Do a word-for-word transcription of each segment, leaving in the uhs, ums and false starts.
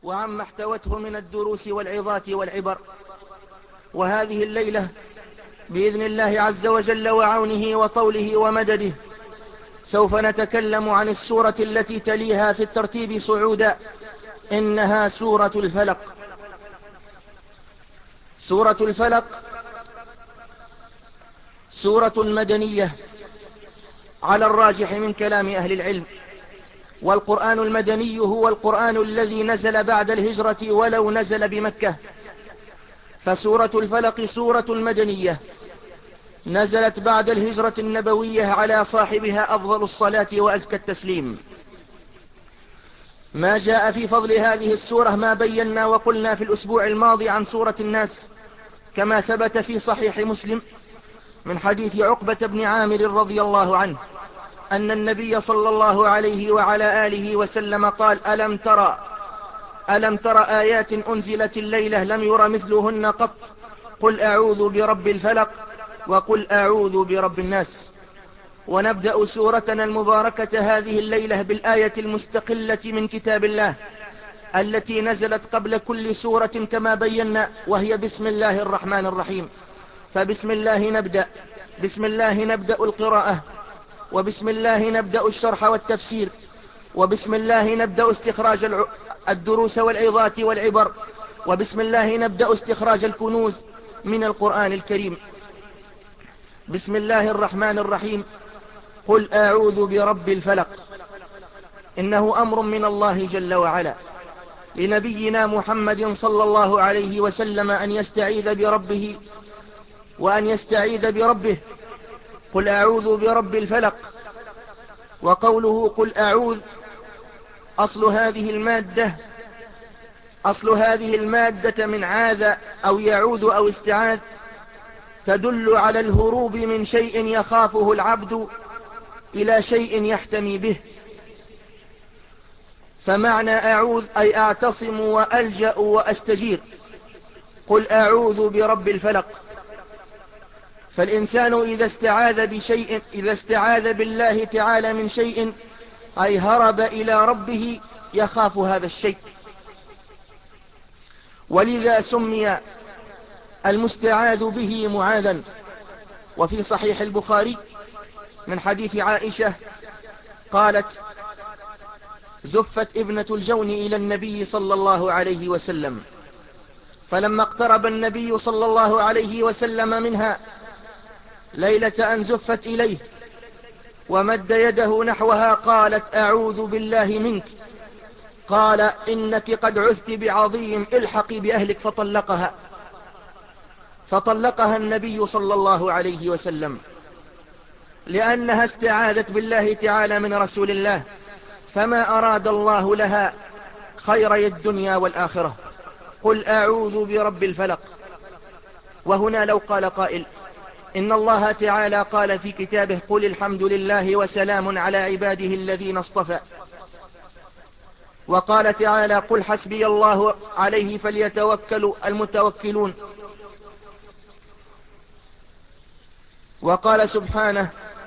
وعما احتوته من الدروس والعظات والعبر. وهذه الليلة بإذن الله عز وجل وعونه وطوله ومدده سوف نتكلم عن السورة التي تليها في الترتيب صعودا، إنها سورة الفلق. سورة الفلق سورة مدنية على الراجح من كلام أهل العلم، والقرآن المدني هو القرآن الذي نزل بعد الهجرة ولو نزل بمكة. فسورة الفلق سورة مدنية نزلت بعد الهجرة النبوية على صاحبها أفضل الصلاة وأزكى التسليم. ما جاء في فضل هذه السورة ما بينا وقلنا في الأسبوع الماضي عن سورة الناس، كما ثبت في صحيح مسلم من حديث عقبة بن عامر رضي الله عنه أن النبي صلى الله عليه وعلى آله وسلم قال: ألم ترى ألم ترى آيات أنزلت الليلة لم ير مثلهن قط، قل أعوذ برب الفلق وقل أعوذ برب الناس. ونبدأ سورتنا المباركة هذه الليلة بالآية المستقلة من كتاب الله التي نزلت قبل كل سورة كما بينا، وهي بسم الله الرحمن الرحيم. فبسم الله نبدأ، بسم الله نبدأ القراءة، وبسم الله نبدأ الشرح والتفسير، وبسم الله نبدأ استخراج الدروس والعظات والعبر، وبسم الله نبدأ استخراج الكنوز من القرآن الكريم. بسم الله الرحمن الرحيم. قل أعوذ برب الفلق. إنه أمر من الله جل وعلا لنبينا محمد صلى الله عليه وسلم أن يستعيذ بربه وأن يستعيذ بربه. قل أعوذ برب الفلق. وقوله قل أعوذ أصل هذه المادة أصل هذه المادة من عاذ أو يعوذ أو استعاذ، تدل على الهروب من شيء يخافه العبد إلى شيء يحتمي به. فمعنى أعوذ أي أعتصم وألجأ وأستجير. قل أعوذ برب الفلق. فالإنسان إذا استعاذ بشيء إذا استعاذ بالله تعالى من شيء أي هرب إلى ربه يخاف هذا الشيء، ولذا سمي المستعاذ به معاذا. وفي صحيح البخاري من حديث عائشة قالت: زفت ابنة الجون إلى النبي صلى الله عليه وسلم، فلما اقترب النبي صلى الله عليه وسلم منها ليلة أن زفت إليه ومد يده نحوها قالت: أعوذ بالله منك. قال: إنك قد عثت بعظيم، الحقي بأهلك. فطلقها فطلقها النبي صلى الله عليه وسلم لأنها استعاذت بالله تعالى من رسول الله، فما أراد الله لها خيري الدنيا والآخرة. قل أعوذ برب الفلق. وهنا لو قال قائل: إن الله تعالى قال في كتابه: قل الحمد لله وسلام على عباده الذين اصطفى. وقال تعالى: قل حسبي الله عليه فليتوكل المتوكلون. وقال سبحانه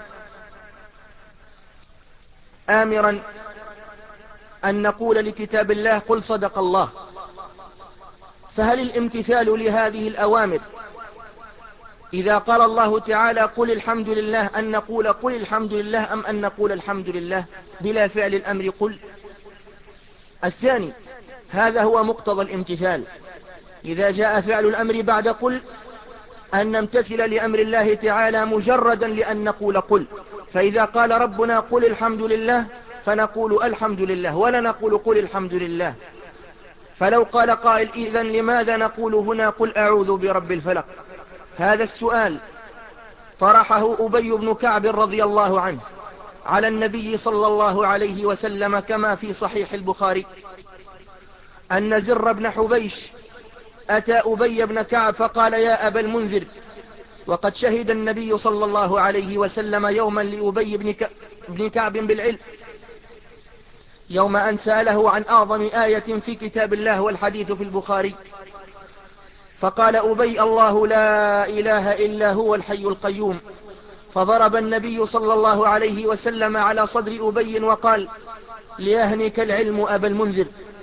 آمرا أن نقول لكتاب الله: قل صدق الله. فهل الامتثال لهذه الأوامر إذا قال الله تعالى قل الحمد لله أن نقول قل الحمد لله، أم أن نقول الحمد لله بلا فعل الأمر قل؟ الثاني، هذا هو مقتضى الامتثال. إذا جاء فعل الأمر بعد قل أن نمتثل لأمر الله تعالى مجردا لأن نقول قل. فإذا قال ربنا قل الحمد لله فنقول الحمد لله، ولا نقول قل الحمد لله. فلو قال قائل: إذن لماذا نقول هنا قل أعوذ برب الفلق؟ هذا السؤال طرحه أبي بن كعب رضي الله عنه على النبي صلى الله عليه وسلم كما في صحيح البخاري أن زر بن حبيش أتى أبي بن كعب فقال: يا أبا المنذر. وقد شهد النبي صلى الله عليه وسلم يوما لأبي بن كعب بالعلم، يوم أن سأله عن أعظم آية في كتاب الله والحديث في البخاري، فقال أبي: الله لا إله إلا هو الحي القيوم. فضرب النبي صلى الله عليه وسلم على صدر أبي وقال: ليهنك العلم أبا المنذر.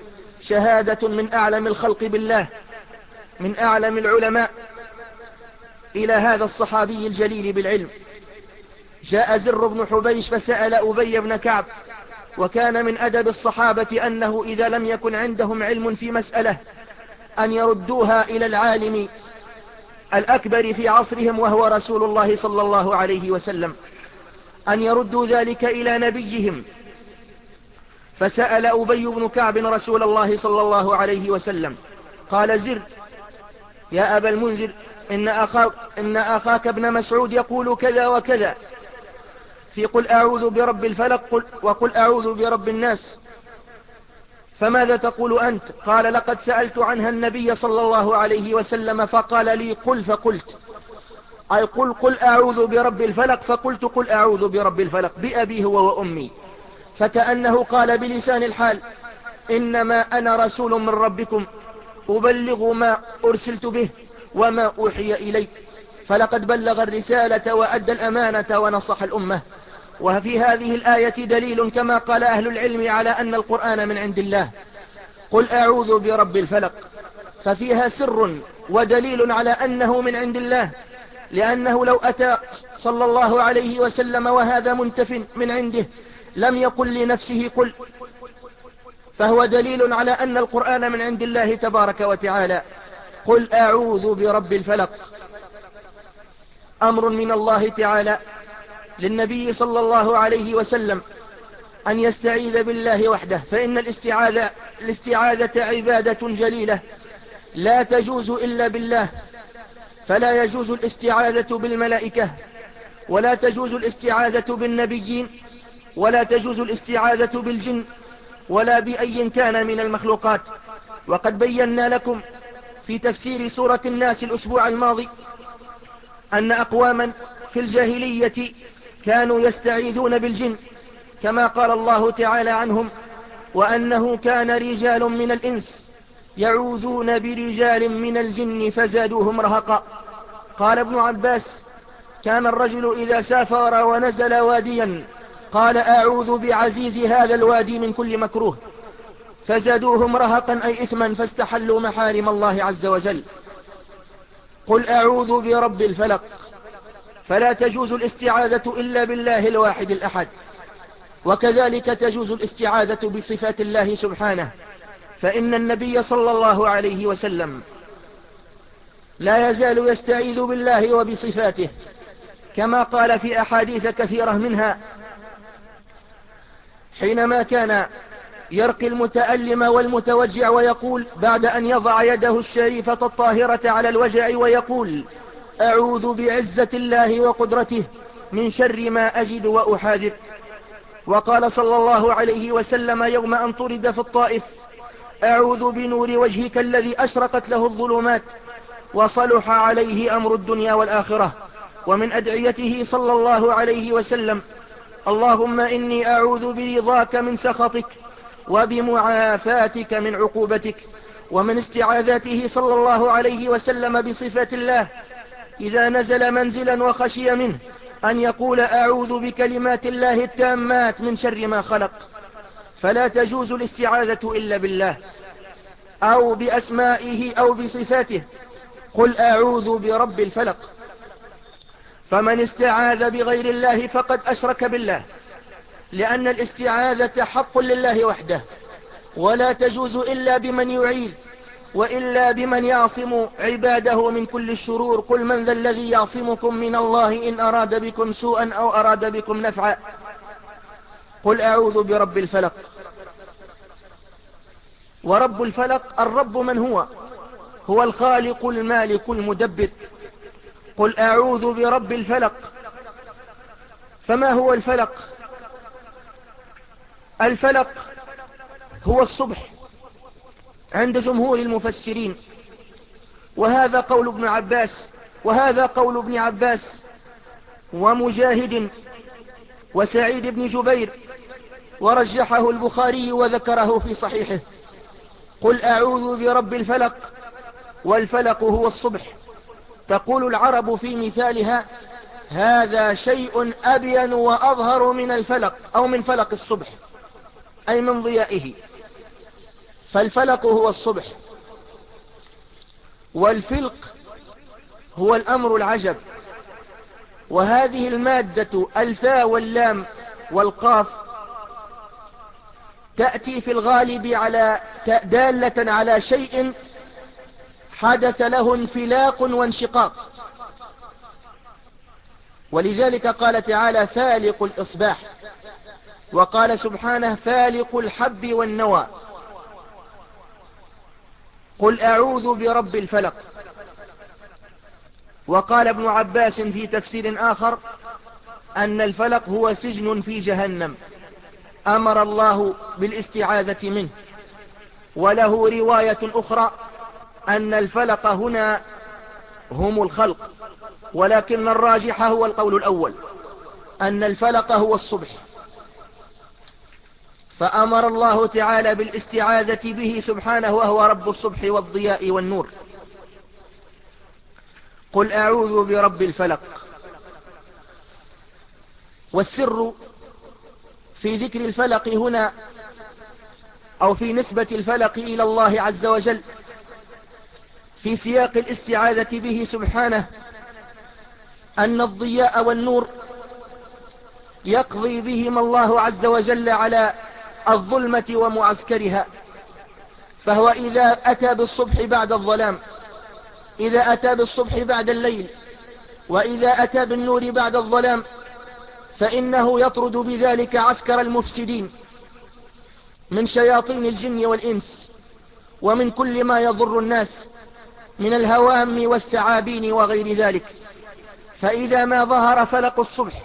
شهادة من أعلم الخلق بالله، من أعلم العلماء، إلى هذا الصحابي الجليل بالعلم. جاء زر بن حبيش فسأل أبي بن كعب، وكان من أدب الصحابة أنه إذا لم يكن عندهم علم في مسألة أن يردوها إلى العالم الأكبر في عصرهم وهو رسول الله صلى الله عليه وسلم، أن يردوا ذلك إلى نبيهم. فسأل أبي بن كعب رسول الله صلى الله عليه وسلم، قال زر يا أبا المنذر إن أخاك, إن أخاك ابن مسعود يقول كذا وكذا في قل أعوذ برب الفلق قل وقل أعوذ برب الناس، فماذا تقول أنت؟ قال لقد سألت عنها النبي صلى الله عليه وسلم فقال لي قل فقلت، أي قل قل أعوذ برب الفلق، فقلت قل أعوذ برب الفلق بأبي هو وأمي. فكأنه قال بلسان الحال إنما أنا رسول من ربكم أبلغ ما أرسلت به وما أوحي إلي، فلقد بلغ الرسالة وأدى الأمانة ونصح الأمة. وفي هذه الآية دليل كما قال أهل العلم على أن القرآن من عند الله. قل أعوذ برب الفلق، ففيها سر ودليل على أنه من عند الله، لأنه لو أتى صلى الله عليه وسلم وهذا منتف من عنده لم يقل لنفسه قل، فهو دليل على أن القرآن من عند الله تبارك وتعالى. قل أعوذ برب الفلق أمر من الله تعالى للنبي صلى الله عليه وسلم أن يستعيذ بالله وحده، فإن الاستعاذة, الاستعاذة عبادة جليلة لا تجوز إلا بالله، فلا يجوز الاستعاذة بالملائكة، ولا تجوز الاستعاذة بالنبيين، ولا تجوز الاستعاذة بالجن، ولا بأي كان من المخلوقات. وقد بينا لكم في تفسير سورة الناس الأسبوع الماضي أن أقواما في الجاهلية كانوا يستعيذون بالجن، كما قال الله تعالى عنهم وأنه كان رجال من الإنس يعوذون برجال من الجن فزادوهم رهقا. قال ابن عباس كان الرجل إذا سافر ونزل واديا قال أعوذ بعزيز هذا الوادي من كل مكروه، فزادوهم رهقا أي إثما فاستحلوا محارم الله عز وجل. قل أعوذ برب الفلق، فلا تجوز الاستعاذة إلا بالله الواحد الأحد، وكذلك تجوز الاستعاذة بصفات الله سبحانه، فإن النبي صلى الله عليه وسلم لا يزال يستعيذ بالله وبصفاته، كما قال في أحاديث كثيرة منها حينما كان يرقي المتألم والمتوجع ويقول بعد أن يضع يده الشريفة الطاهرة على الوجع ويقول أعوذ بعزة الله وقدرته من شر ما أجد وأحاذر. وقال صلى الله عليه وسلم يوم أن طرد في الطائف أعوذ بنور وجهك الذي أشرقت له الظلمات وصلح عليه أمر الدنيا والآخرة. ومن أدعيته صلى الله عليه وسلم اللهم إني أعوذ برضاك من سخطك وبمعافاتك من عقوبتك. ومن استعاذاته صلى الله عليه وسلم بصفات الله إذا نزل منزلا وخشي منه أن يقول أعوذ بكلمات الله التامات من شر ما خلق. فلا تجوز الاستعاذة إلا بالله أو بأسمائه أو بصفاته. قل أعوذ برب الفلق، فمن استعاذ بغير الله فقد أشرك بالله، لأن الاستعاذة حق لله وحده، ولا تجوز إلا بمن يعيذ وإلا بمن يعصم عباده من كل الشرور. قل من ذا الذي يعصمكم من الله إن أراد بكم سوءا أو أراد بكم نفعا. قل أعوذ برب الفلق. ورب الفلق الرب من هو؟ هو الخالق المالك المدبر. قل أعوذ برب الفلق. فما هو الفلق؟ الفلق هو الصبح عند جمهور المفسرين، وهذا قول ابن عباس وهذا قول ابن عباس ومجاهد وسعيد بن جبير، ورجحه البخاري وذكره في صحيحه. قل أعوذ برب الفلق، والفلق هو الصبح. تقول العرب في مثالها هذا شيء أبين وأظهر من الفلق أو من فلق الصبح، أي من ضيائه. فالفلق هو الصبح، والفلق هو الأمر العجب. وهذه المادة الفاء واللام والقاف تأتي في الغالب على دالة على شيء حدث له انفلاق وانشقاق، ولذلك قال تعالى فالق الإصباح، وقال سبحانه فالق الحب والنوى. قل أعوذ برب الفلق. وقال ابن عباس في تفسير آخر أن الفلق هو سجن في جهنم أمر الله بالاستعاذة منه. وله رواية أخرى أن الفلق هنا هم الخلق، ولكن الراجح هو القول الأول، أن الفلق هو الصبح، فأمر الله تعالى بالاستعاذة به سبحانه وهو رب الصبح والضياء والنور. قل أعوذ برب الفلق. والسر في ذكر الفلق هنا أو في نسبة الفلق إلى الله عز وجل في سياق الاستعاذة به سبحانه أن الضياء والنور يقضي بهما الله عز وجل على الظلمة ومعسكرها. فهو إذا أتى بالصبح بعد الظلام، إذا أتى بالصبح بعد الليل، وإذا أتى بالنور بعد الظلام، فإنه يطرد بذلك عسكر المفسدين من شياطين الجن والإنس ومن كل ما يضر الناس من الهوام والثعابين وغير ذلك. فإذا ما ظهر فلق الصبح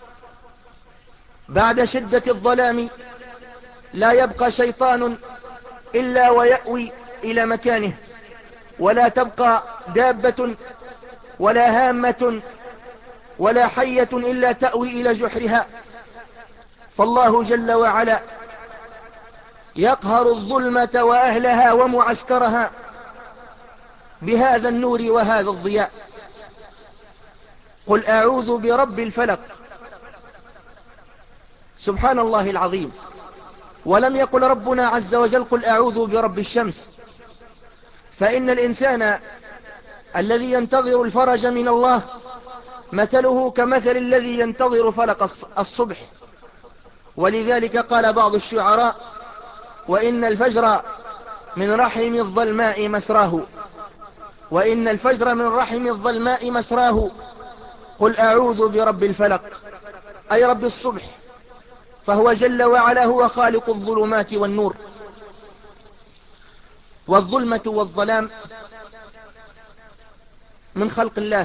بعد شدة الظلام لا يبقى شيطان إلا ويأوي إلى مكانه، ولا تبقى دابة ولا هامة ولا حية إلا تأوي إلى جحرها. فالله جل وعلا يقهر الظلمة وأهلها ومعسكرها بهذا النور وهذا الضياء. قل أعوذ برب الفلق. سبحان الله العظيم. ولم يقل ربنا عز وجل قل أعوذ برب الشمس، فإن الإنسان الذي ينتظر الفرج من الله مثله كمثل الذي ينتظر فلق الصبح. ولذلك قال بعض الشعراء وإن الفجر من رحم الظلماء مسراه، وإن الفجر من رحم الظلماء مسراه. قل أعوذ برب الفلق أي رب الصبح، فهو جل وعلا هو خالق الظلمات والنور. والظلمة والظلام من خلق الله،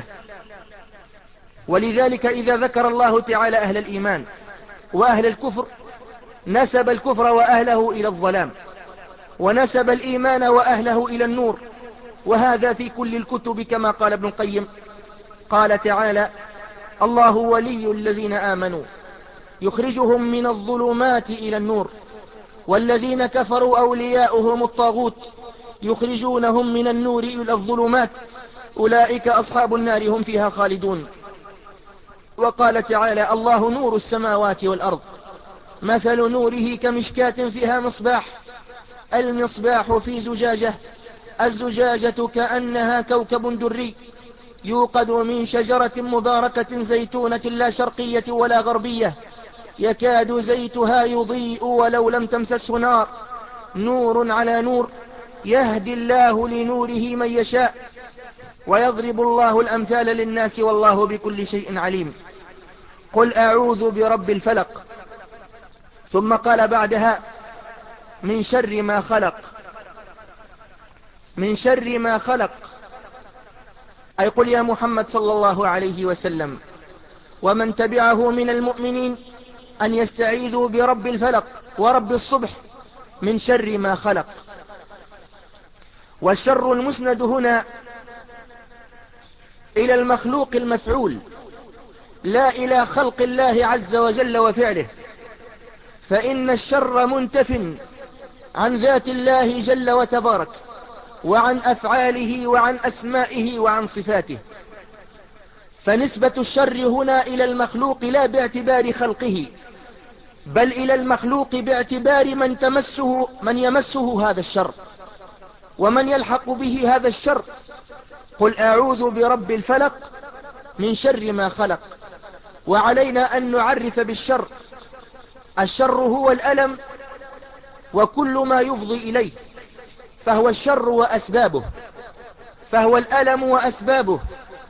ولذلك إذا ذكر الله تعالى أهل الإيمان وأهل الكفر نسب الكفر وأهله إلى الظلام، ونسب الإيمان وأهله إلى النور. وهذا في كل الكتب كما قال ابن القيم. قال تعالى الله ولي الذين آمنوا يخرجهم من الظلمات إلى النور، والذين كفروا أولياؤهم الطاغوت يخرجونهم من النور إلى الظلمات، أولئك أصحاب النار هم فيها خالدون. وقال تعالى الله نور السماوات والأرض مثل نوره كمشكاة فيها مصباح، المصباح في زجاجة، الزجاجة كأنها كوكب دري يوقد من شجرة مباركة زيتونة لا شرقية ولا غربية يكاد زيتها يضيء ولو لم تمسسه نار، نور على نور يهدي الله لنوره من يشاء ويضرب الله الأمثال للناس والله بكل شيء عليم. قل أعوذ برب الفلق. ثم قال بعدها من شر ما خلق. من شر ما خلق أي قل يا محمد صلى الله عليه وسلم ومن تبعه من المؤمنين أن يستعيذوا برب الفلق ورب الصبح من شر ما خلق. والشر المسند هنا إلى المخلوق المفعول لا إلى خلق الله عز وجل وفعله، فإن الشر منتف عن ذات الله جل وتبارك وعن أفعاله وعن أسمائه وعن صفاته. فنسبة الشر هنا إلى المخلوق لا باعتبار خلقه، بل إلى المخلوق باعتبار من تمسه من يمسه هذا الشر ومن يلحق به هذا الشر. قل أعوذ برب الفلق من شر ما خلق. وعلينا أن نعرف بالشر. الشر هو الألم وكل ما يفضي إليه، فهو الشر وأسبابه، فهو الألم وأسبابه.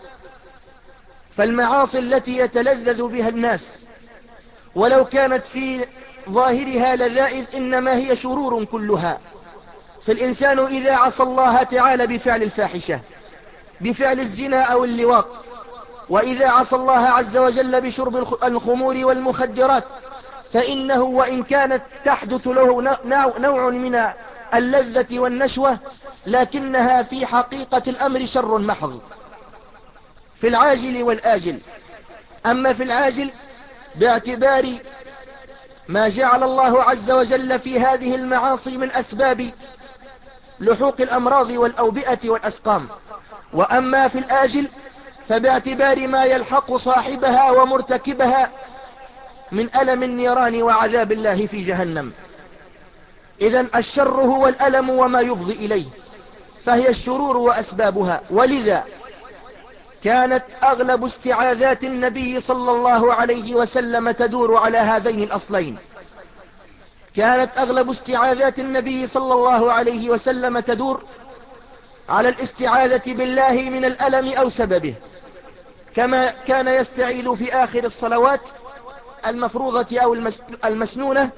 فالمعاصي التي يتلذذ بها الناس ولو كانت في ظاهرها لذائذ إنما هي شرور كلها. فالإنسان إذا عصى الله تعالى بفعل الفاحشة، بفعل الزنا أو اللواط، وإذا عصى الله عز وجل بشرب الخمور والمخدرات، فإنه وإن كانت تحدث له نوع من اللذة والنشوة لكنها في حقيقة الأمر شر محض في العاجل والآجل. أما في العاجل باعتبار ما جعل الله عز وجل في هذه المعاصي من أسباب لحوق الأمراض والأوبئة والأسقام. وأما في الآجل فباعتبار ما يلحق صاحبها ومرتكبها من ألم النيران وعذاب الله في جهنم. إذن الشر هو الألم وما يفضي إليه، فهي الشرور وأسبابها. ولذا كانت أغلب استعاذات النبي صلى الله عليه وسلم تدور على هذين الأصلين. كانت أغلب استعاذات النبي صلى الله عليه وسلم تدور على الاستعاذة بالله من الألم أو سببه، كما كان يستعيذ في آخر الصلوات المفروضة أو المسنونة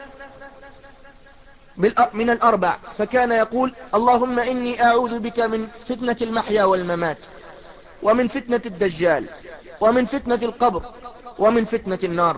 من الأربع، فكان يقول: اللهم إني أعوذ بك من فتنة المحيا والممات، ومن فتنة الدجال، ومن فتنة القبر، ومن فتنة النار.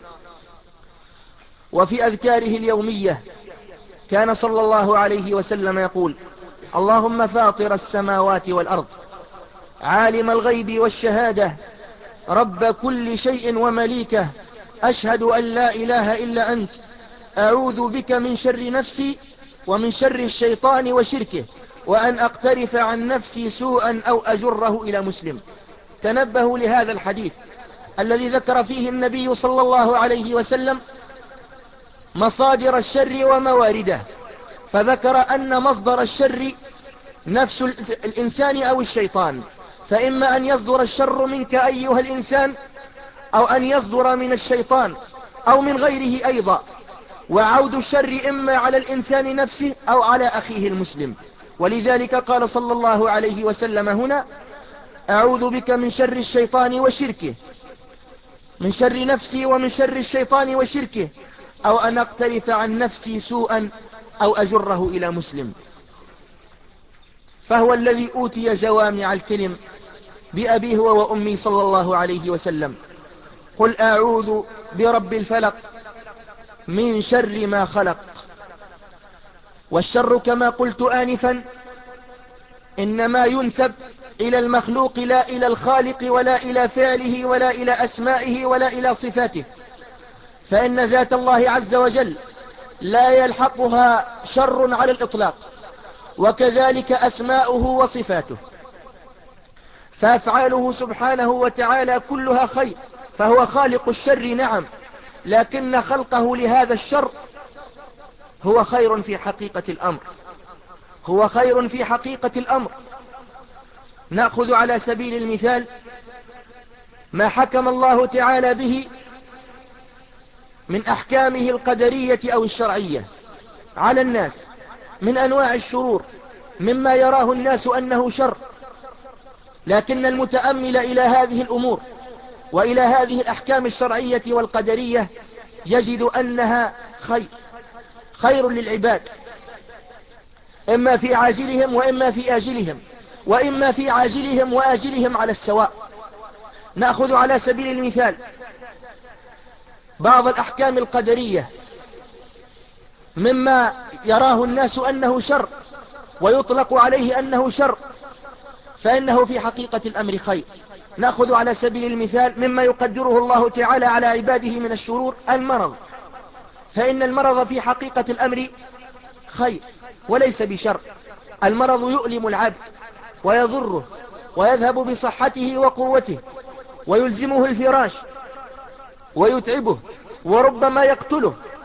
وفي أذكاره اليومية كان صلى الله عليه وسلم يقول: اللهم فاطر السماوات والأرض، عالم الغيب والشهادة، رب كل شيء ومليكه، أشهد أن لا إله إلا أنت، أعوذ بك من شر نفسي ومن شر الشيطان وشركه، وأن أقترف عن نفسي سوءا أو أجره إلى مسلم. تنبهوا لهذا الحديث الذي ذكر فيه النبي صلى الله عليه وسلم مصادر الشر وموارده، فذكر أن مصدر الشر نفس الإنسان أو الشيطان، فإما أن يصدر الشر منك أيها الإنسان أو أن يصدر من الشيطان أو من غيره أيضا. وعود الشر إما على الإنسان نفسه أو على أخيه المسلم. ولذلك قال صلى الله عليه وسلم هنا: أعوذ بك من شر الشيطان وشركه، من شر نفسي ومن شر الشيطان وشركه، أو أن أقترف عن نفسي سوءا أو أجره إلى مسلم. فهو الذي أوتي جوامع الكلم بأبيه وأمي صلى الله عليه وسلم. قل أعوذ برب الفلق من شر ما خلق. والشر كما قلت آنفا إنما ينسب إلى المخلوق لا إلى الخالق، ولا إلى فعله، ولا إلى أسمائه، ولا إلى صفاته، فإن ذات الله عز وجل لا يلحقها شر على الإطلاق، وكذلك أسماؤه وصفاته، فأفعاله سبحانه وتعالى كلها خير، فهو خالق الشر نعم، لكن خلقه لهذا الشر هو خير في حقيقة الأمر، هو خير في حقيقة الأمر. نأخذ على سبيل المثال ما حكم الله تعالى به من أحكامه القدرية أو الشرعية على الناس من أنواع الشرور، مما يراه الناس أنه شر، لكن المتأمل إلى هذه الأمور وإلى هذه الأحكام الشرعية والقدرية يجد أنها خير، خير للعباد، إما في عاجلهم وإما في آجلهم، وإما في عاجلهم وآجلهم على السواء. نأخذ على سبيل المثال بعض الأحكام القدرية مما يراه الناس أنه شر ويطلق عليه أنه شر، فإنه في حقيقة الأمر خير. نأخذ على سبيل المثال مما يقدره الله تعالى على عباده من الشرور المرض، فإن المرض في حقيقة الأمر خير وليس بشر. المرض يؤلم العبد ويضره ويذهب بصحته وقوته ويلزمه الفراش ويتعبه وربما يقتله،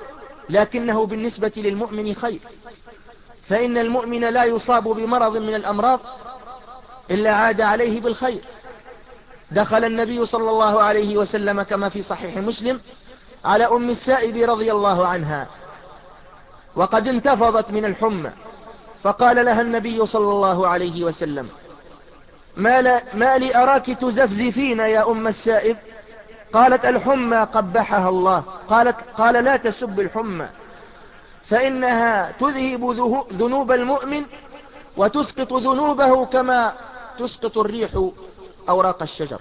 لكنه بالنسبة للمؤمن خير، فإن المؤمن لا يصاب بمرض من الأمراض إلا عاد عليه بالخير. دخل النبي صلى الله عليه وسلم كما في صحيح مسلم على أم السائب رضي الله عنها وقد انتفضت من الحمى، فقال لها النبي صلى الله عليه وسلم: ما, لا ما لي أراك تزفزفين يا أم السائب؟ قالت: الحمى قبحها الله. قالت قال: لا تسب الحمى، فإنها تذهب ذنوب المؤمن وتسقط ذنوبه كما تسقط الريح أوراق الشجر.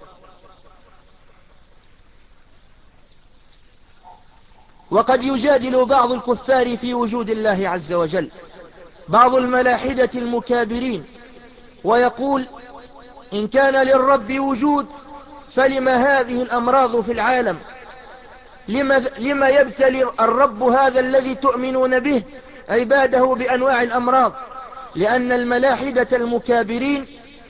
وقد يجادل بعض الكفار في وجود الله عز وجل، بعض الملاحدة المكابرين، ويقول: إن كان للرب وجود فلما هذه الأمراض في العالم؟ لما, لما يبتلي الرب هذا الذي تؤمنون به عباده بأنواع الأمراض؟ لأن الملاحدة المكابرين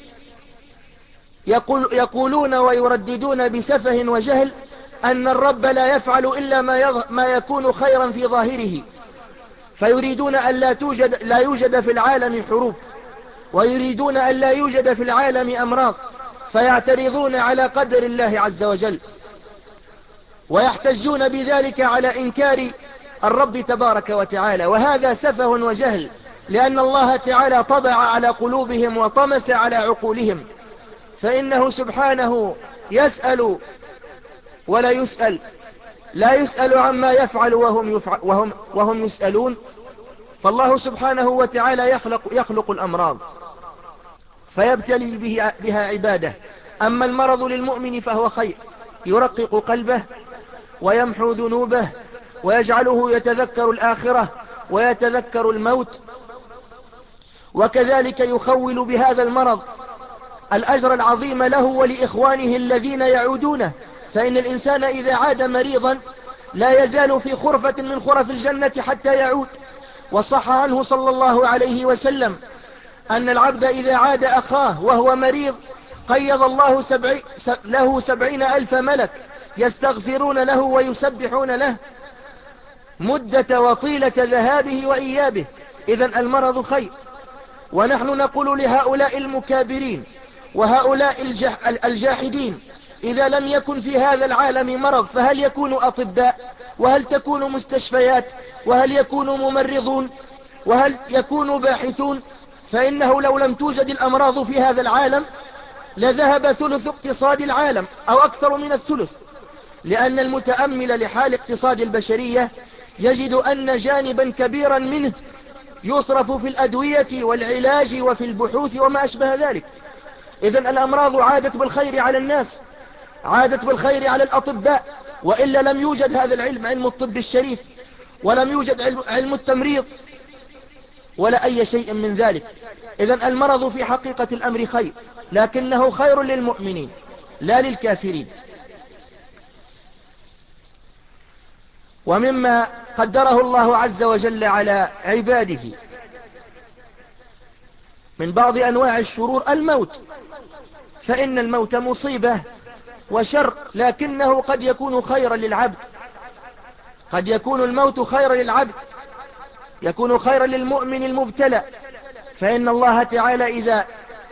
يقول يقولون ويرددون بسفه وجهل أن الرب لا يفعل إلا ما, ما يكون خيرا في ظاهره، فيريدون أن لا توجد, لا يوجد في العالم حروب، ويريدون أن لا يوجد في العالم أمراض، فيعترضون على قدر الله عز وجل، ويحتجون بذلك على إنكار الرب تبارك وتعالى. وهذا سفه وجهل، لأن الله تعالى طبع على قلوبهم وطمس على عقولهم، فإنه سبحانه يسأل ولا يسأل، لا يسأل عما يفعل وهم, يفعل وهم, وهم يسألون. فالله سبحانه وتعالى يخلق, يخلق الأمراض فيبتلي به بها عباده. أما المرض للمؤمن فهو خير، يرقق قلبه ويمحو ذنوبه ويجعله يتذكر الآخرة ويتذكر الموت، وكذلك يخول بهذا المرض الأجر العظيم له ولإخوانه الذين يعودونه. فإن الإنسان إذا عاد مريضا لا يزال في خرفة من خرف الجنة حتى يعود. وصح عنه صلى الله عليه وسلم أن العبد إذا عاد أخاه وهو مريض قيض الله سبعي له سبعين ألف ملك يستغفرون له ويسبحون له مدة وطيلة ذهابه وإيابه. إذن المرض خير. ونحن نقول لهؤلاء المكابرين وهؤلاء الجح الجاحدين: إذا لم يكن في هذا العالم مرض فهل يكون أطباء؟ وهل تكون مستشفيات؟ وهل يكون ممرضون؟ وهل يكون باحثون؟ فإنه لو لم توجد الأمراض في هذا العالم لذهب ثلث اقتصاد العالم أو أكثر من الثلث، لأن المتأمل لحال اقتصاد البشرية يجد أن جانبا كبيرا منه يصرف في الأدوية والعلاج وفي البحوث وما أشبه ذلك. إذن الأمراض عادت بالخير على الناس، عادت بالخير على الأطباء، وإلا لم يوجد هذا العلم، علم الطب الشريف، ولم يوجد علم, علم التمريض ولا أي شيء من ذلك. إذن المرض في حقيقة الأمر خير، لكنه خير للمؤمنين لا للكافرين. ومما قدره الله عز وجل على عباده من بعض أنواع الشرور الموت، فإن الموت مصيبة وشر، لكنه قد يكون خيرا للعبد، قد يكون الموت خيرا للعبد، يكون خيرا للمؤمن المبتلى. فإن الله تعالى إذا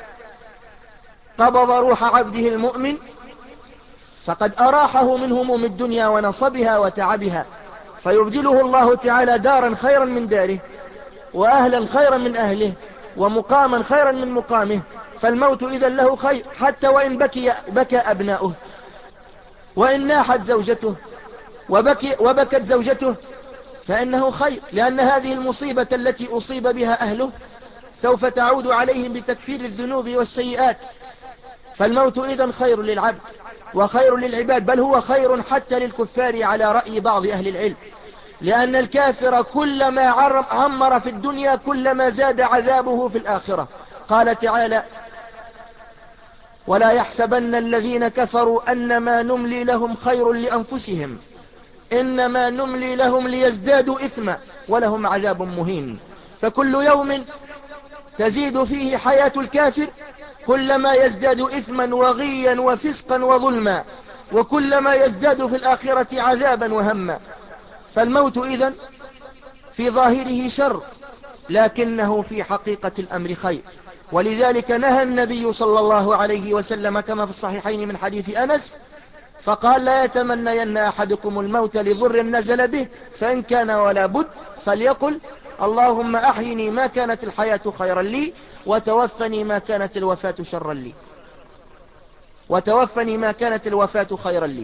قبض روح عبده المؤمن فقد أراحه من هموم الدنيا ونصبها وتعبها، فيبدله الله تعالى دارا خيرا من داره، وأهلا خيرا من أهله، ومقاما خيرا من مقامه. فالموت إذا له خير، حتى وإن بكي بكى أبناؤه، وإن ناحت زوجته وبكي وبكت زوجته، فإنه خير، لأن هذه المصيبة التي أصيب بها أهله سوف تعود عليهم بتكفير الذنوب والسيئات. فالموت إذن خير للعبد وخير للعباد، بل هو خير حتى للكفار على رأي بعض أهل العلم، لأن الكافر كلما عمر في الدنيا كلما زاد عذابه في الآخرة. قال تعالى: ولا يحسبن الذين كفروا أنما نملي لهم خير لأنفسهم إنما نملي لهم ليزدادوا إثما ولهم عذاب مهين. فكل يوم تزيد فيه حياة الكافر كلما يزداد إثما وغيا وفسقا وظلما، وكلما يزداد في الآخرة عذابا وهما. فالموت إذن في ظاهره شر، لكنه في حقيقة الأمر خير. ولذلك نهى النبي صلى الله عليه وسلم كما في الصحيحين من حديث أنس فقال: لا يتمنين أحدكم الموت لضر نزل به، فإن كان ولا بد فليقل: اللهم أحيني ما كانت الحياة خيرا لي، وتوفني ما كانت الوفاة شرا لي، وتوفني ما كانت الوفاة خيرا لي.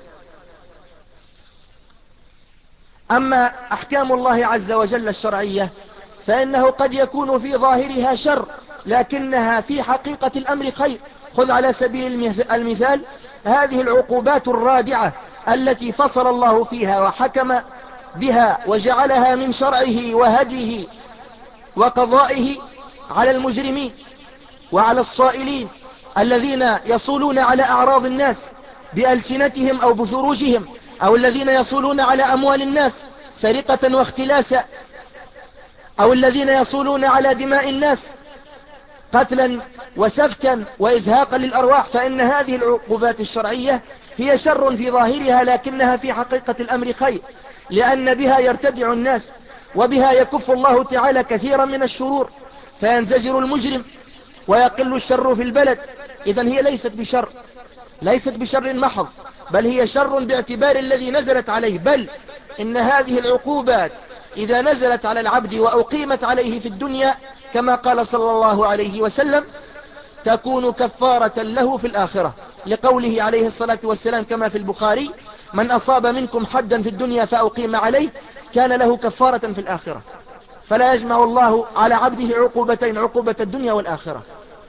أما أحكام الله عز وجل الشرعية فإنه قد يكون في ظاهرها شر، لكنها في حقيقة الأمر خير. خذ على سبيل المثال هذه العقوبات الرادعة التي فصل الله فيها وحكم بها وجعلها من شرعه وهديه وقضائه على المجرمين وعلى الصائلين الذين يصولون على أعراض الناس بألسنتهم أو بفروجهم، أو الذين يصولون على أموال الناس سرقة واختلاسا، أو الذين يصولون على دماء الناس قتلا وسفكا وإزهاقا للأرواح. فإن هذه العقوبات الشرعية هي شر في ظاهرها، لكنها في حقيقة الأمر خير، لأن بها يرتدع الناس، وبها يكف الله تعالى كثيرا من الشرور، فينزجر المجرم ويقل الشر في البلد. إذن هي ليست بشر، ليست بشر محض، بل هي شر باعتبار الذي نزلت عليه. بل إن هذه العقوبات إذا نزلت على العبد وأقيمت عليه في الدنيا كما قال صلى الله عليه وسلم تكون كفارة له في الآخرة، لقوله عليه الصلاة والسلام كما في البخاري: من أصاب منكم حدا في الدنيا فأقيم عليه كان له كفارة في الآخرة. فلا يجمع الله على عبده عقوبتين، عقوبة الدنيا والآخرة.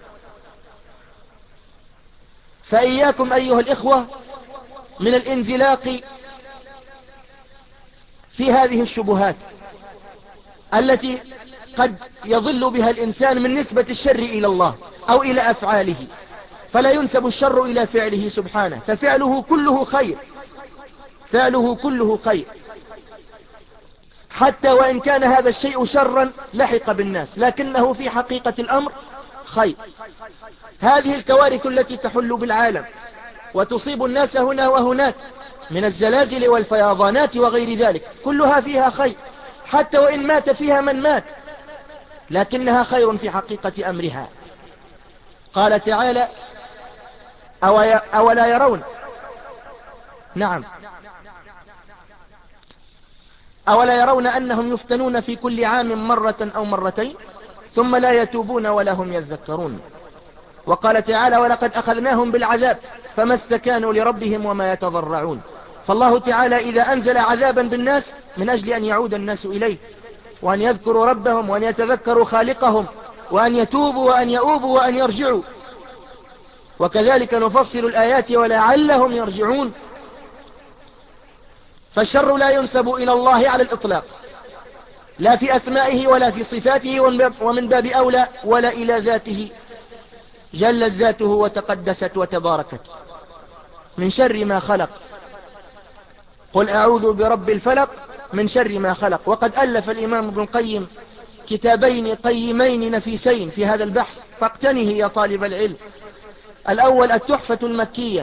فإياكم أيها الإخوة من الانزلاق في هذه الشبهات التي قد يضل بها الإنسان من نسبة الشر إلى الله أو إلى أفعاله، فلا ينسب الشر إلى فعله سبحانه، ففعله كله خير، فعله كله خير، حتى وإن كان هذا الشيء شرا لحق بالناس، لكنه في حقيقة الأمر خير. هذه الكوارث التي تحل بالعالم وتصيب الناس هنا وهناك من الزلازل والفيضانات وغير ذلك كلها فيها خير، حتى وإن مات فيها من مات، لكنها خير في حقيقة أمرها. قال تعالى: أولا يرون نعم أولا يرون أنهم يفتنون في كل عام مرة أو مرتين ثم لا يتوبون ولا هم يذكرون. وقال تعالى: ولقد أخذناهم بالعذاب فما استكانوا لربهم وما يتضرعون. فالله تعالى إذا أنزل عذابا بالناس من أجل أن يعود الناس إليه، وأن يذكروا ربهم، وأن يتذكروا خالقهم، وأن يتوبوا وأن يؤوبوا وأن يرجعوا. وكذلك نفصل الآيات ولعلهم يرجعون. فالشر لا ينسب إلى الله على الإطلاق، لا في أسمائه ولا في صفاته، ومن باب أولى ولا إلى ذاته جلت ذاته وتقدست وتباركت. من شر ما خلق، قل أعوذ برب الفلق من شر ما خلق. وقد ألف الإمام ابن القيم كتابين قيمين نفيسين في هذا البحث، فاقتنه يا طالب العلم. الأول التحفة المكية،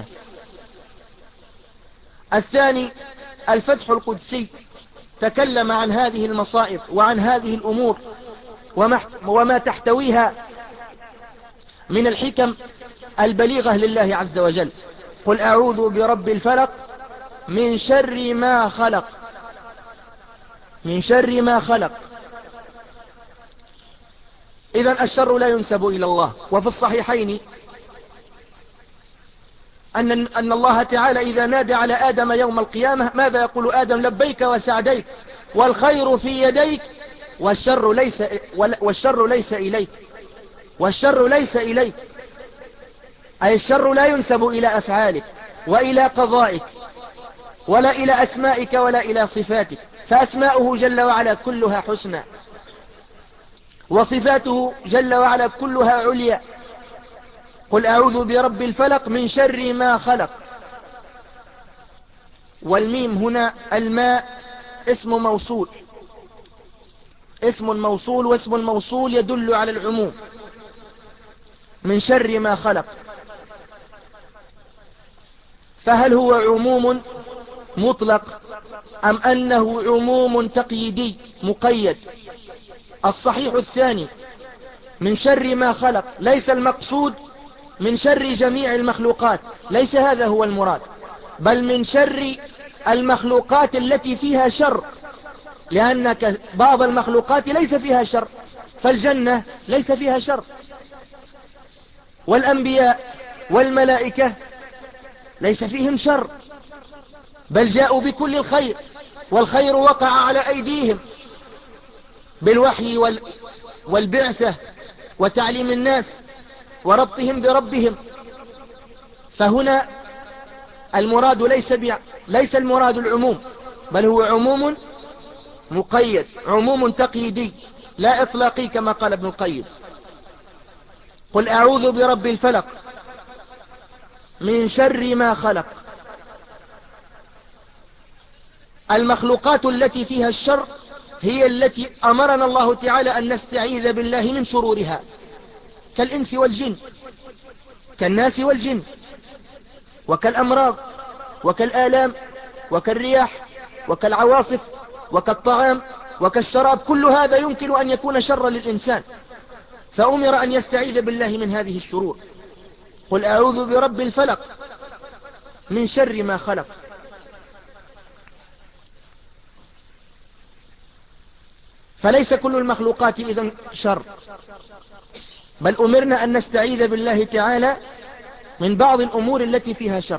الثاني الفتح القدسي، تكلم عن هذه المصائب وعن هذه الأمور وما تحتويها من الحكم البليغة لله عز وجل. قل أعوذ برب الفلق من شر ما خلق، من شر ما خلق. إذن الشر لا ينسب إلى الله. وفي الصحيحين أن, أن الله تعالى إذا نادى على آدم يوم القيامة ماذا يقول آدم؟ لبيك وسعديك والخير في يديك والشر ليس, والشر ليس إليك، والشر ليس إليك، أي الشر لا ينسب إلى أفعالك وإلى قضائك ولا إلى أسمائك ولا إلى صفاتك، فأسماؤه جل وعلا كلها حسنى، وصفاته جل وعلا كلها عليا. قل أعوذ برب الفلق من شر ما خلق. والميم هنا الماء اسم موصول، اسم موصول، واسم الموصول يدل على العموم. من شر ما خلق، فهل هو عموم مطلق أم أنه عموم تقييدي مقيد؟ الصحيح الثاني، من شر ما خلق ليس المقصود من شر جميع المخلوقات، ليس هذا هو المراد، بل من شر المخلوقات التي فيها شر، لأنك بعض المخلوقات ليس فيها شر، فالجنة ليس فيها شر، والأنبياء والملائكة ليس فيهم شر، بل جاءوا بكل الخير، والخير وقع على أيديهم بالوحي وال والبعثة وتعليم الناس وربطهم بربهم. فهنا المراد ليس بع... ليس المراد العموم، بل هو عموم مقيد، عموم تقييدي لا إطلاقي كما قال ابن القيم. قل أعوذ برب الفلق من شر ما خلق. المخلوقات التي فيها الشر هي التي أمرنا الله تعالى أن نستعيذ بالله من شرورها، كالإنس والجن، كالناس والجن، وكالأمراض وكالآلام وكالرياح وكالعواصف وكالطعام وكالشراب، كل هذا يمكن أن يكون شرا للإنسان، فأمر أن يستعيذ بالله من هذه الشرور. قل أعوذ برب الفلق من شر ما خلق. فليس كل المخلوقات إذن شر، بل أمرنا أن نستعيذ بالله تعالى من بعض الأمور التي فيها شر.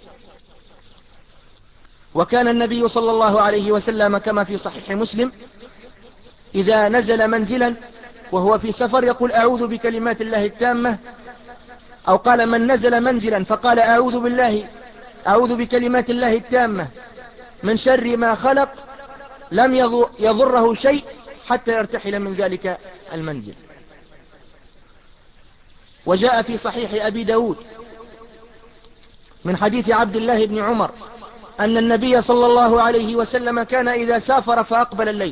وكان النبي صلى الله عليه وسلم كما في صحيح مسلم إذا نزل منزلا وهو في سفر يقول أعوذ بكلمات الله التامة، أو قال من نزل منزلا فقال أعوذ بالله أعوذ بكلمات الله التامة من شر ما خلق لم يضره شيء حتى يرتحل من ذلك المنزل. وجاء في صحيح أبي داود من حديث عبد الله بن عمر أن النبي صلى الله عليه وسلم كان إذا سافر فأقبل الليل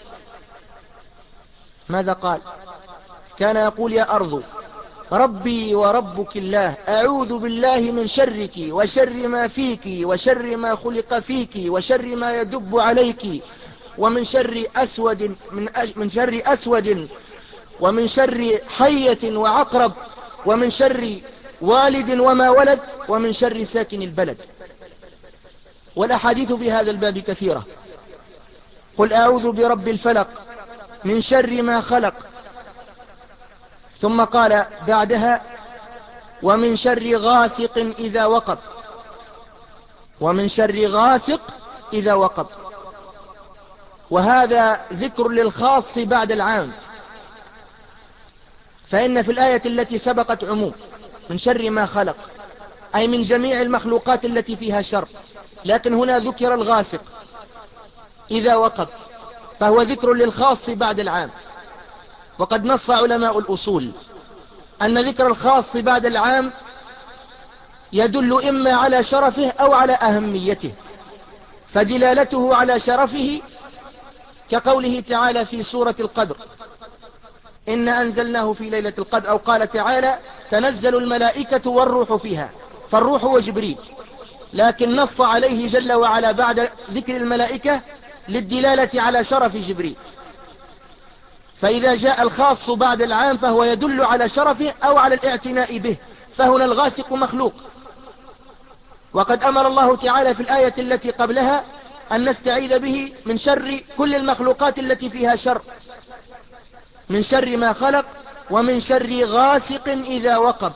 ماذا قال؟ كان يقول يا أرض ربي وربك الله أعوذ بالله من شرك وشر ما فيك وشر ما خلق فيك وشر ما يدب عليك ومن شر أسود من, من شر أسود ومن شر حية وعقرب ومن شر والد وما ولد ومن شر ساكن البلد. والأحاديث في هذا الباب كثيرة. قل أعوذ برب الفلق من شر ما خلق، ثم قال بعدها ومن شر غاسق إذا وقب، ومن شر غاسق إذا وقب. وهذا ذكر للخاص بعد العام، فإن في الآية التي سبقت عموم من شر ما خلق أي من جميع المخلوقات التي فيها شر، لكن هنا ذكر الغاسق إذا وقب، فهو ذكر للخاص بعد العام. وقد نص علماء الأصول أن ذكر الخاص بعد العام يدل إما على شرفه أو على أهميته، فدلالته على شرفه كقوله تعالى في سورة القدر إنا أنزلناه في ليلة القدر، أو قال تعالى تنزل الملائكة والروح فيها، فالروح هو جبريل، لكن نص عليه جل وعلا بعد ذكر الملائكة للدلالة على شرف جبريل. فإذا جاء الخاص بعد العام فهو يدل على شرفه أو على الاعتناء به، فهنا الغاسق مخلوق. وقد أمر الله تعالى في الآية التي قبلها أن نستعيذ به من شر كل المخلوقات التي فيها شر، من شر ما خلق ومن شر غاسق إذا وقب،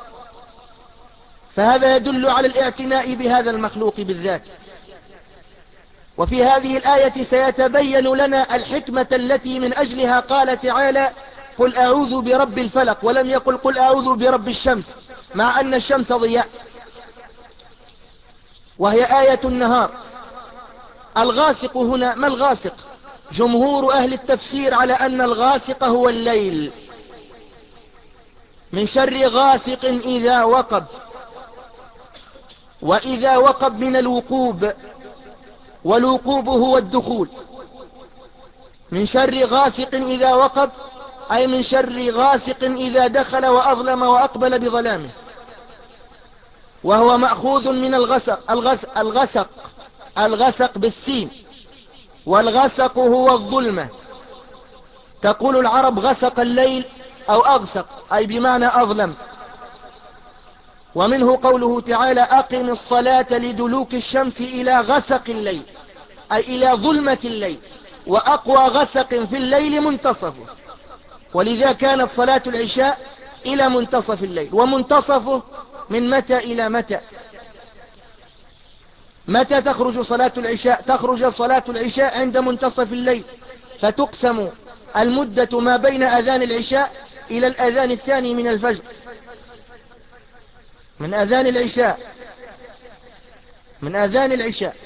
فهذا يدل على الاعتناء بهذا المخلوق بالذات. وفي هذه الآية سيتبين لنا الحكمة التي من أجلها قال تعالى قل أعوذ برب الفلق، ولم يقل قل أعوذ برب الشمس، مع أن الشمس ضياء وهي آية النهار. الغاسق هنا ما الغاسق؟ جمهور أهل التفسير على أن الغاسق هو الليل، من شر غاسق إذا وقب، وإذا وقب من الوقوب، والوقوب هو الدخول. من شر غاسق إذا وقب أي من شر غاسق إذا دخل وأظلم وأقبل بظلامه، وهو مأخوذ من الغسق, الغسق, الغسق الغسق بالسين، والغسق هو الظلمة. تقول العرب غسق الليل أو أغسق، أي بمعنى أظلم. ومنه قوله تعالى أقم الصلاة لدلوك الشمس إلى غسق الليل، أي إلى ظلمة الليل، وأقوى غسق في الليل منتصفه، ولذا كانت صلاة العشاء إلى منتصف الليل. ومنتصفه من متى إلى متى؟ متى تخرج صلاة العشاء؟ تخرج صلاة العشاء عند منتصف الليل، فتقسم المدة ما بين أذان العشاء إلى الأذان الثاني من الفجر. من أذان العشاء من أذان العشاء